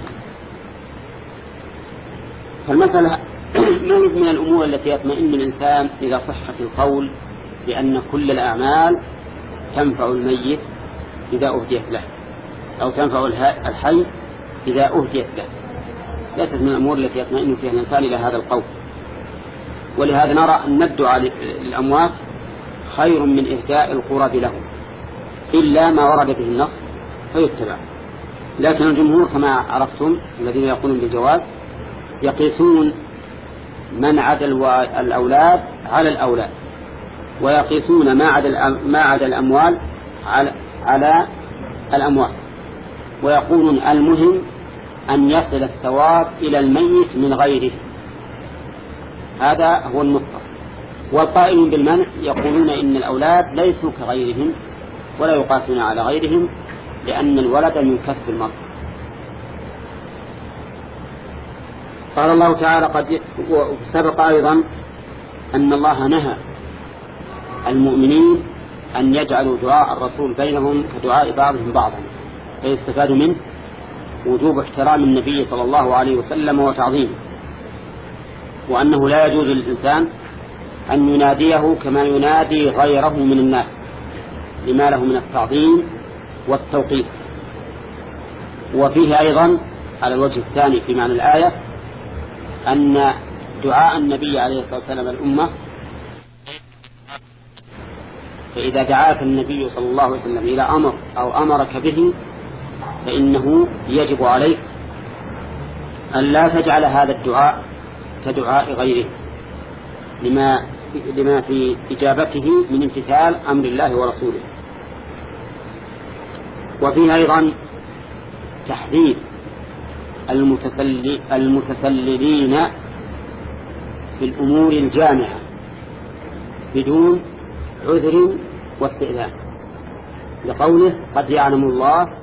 فالمسألة ما هي من الأمور التي يطمئن الإنسان إلى صحة القول بأن كل الأعمال تنفع الميت إذا أهديت له، أو تنفع الحي إذا أهديت له. ليست من الأمور التي يطمئن فيها الإنسان إلى هذا القول. ولهذا نرى أن الدعاء للأموات خير من إهداء القرب لهم، إلا ما ورد به النص فيتبع. لكن الجمهور كما عرفتم الذين يقولون بالجواز يقيسون منع الأولاد على الأولاد، ويقيسون ما عدا ما عدا الأموال على على الأموال، ويقولون المهم أن يصل الثواب إلى الميت من غيره. هذا هو النقطة. والقائلون بالمنع يقولون إن الأولاد ليسوا كغيرهم ولا يقاسون على غيرهم، لأن الولد من كسب المرء. قال الله تعالى: قد سبق أيضا أن الله نهى المؤمنين أن يجعلوا دعاء الرسول بينهم كدعاء بعضهم بعضا، فيستفاد منه وجوب احترام النبي صلى الله عليه وسلم وتعظيمه، وأنه لا يجوز للإنسان أن يناديه كما ينادي غيره من الناس لما له من التعظيم والتوقير. وفيه أيضا على الوجه الثاني في معنى الآية أن دعاء النبي عليه الصلاة والسلام الأمة، فإذا دعاك النبي صلى الله عليه وسلم إلى أمر أو أمرك به فإنه يجب عليك أن لا تجعل هذا الدعاء كدعاء غيره، لما لما في إجابته من امتثال أمر الله ورسوله. وفيه أيضا تحذير المتسللين في الأمور الجامعة بدون عذر واستئذان، لقوله: قد يعلم الله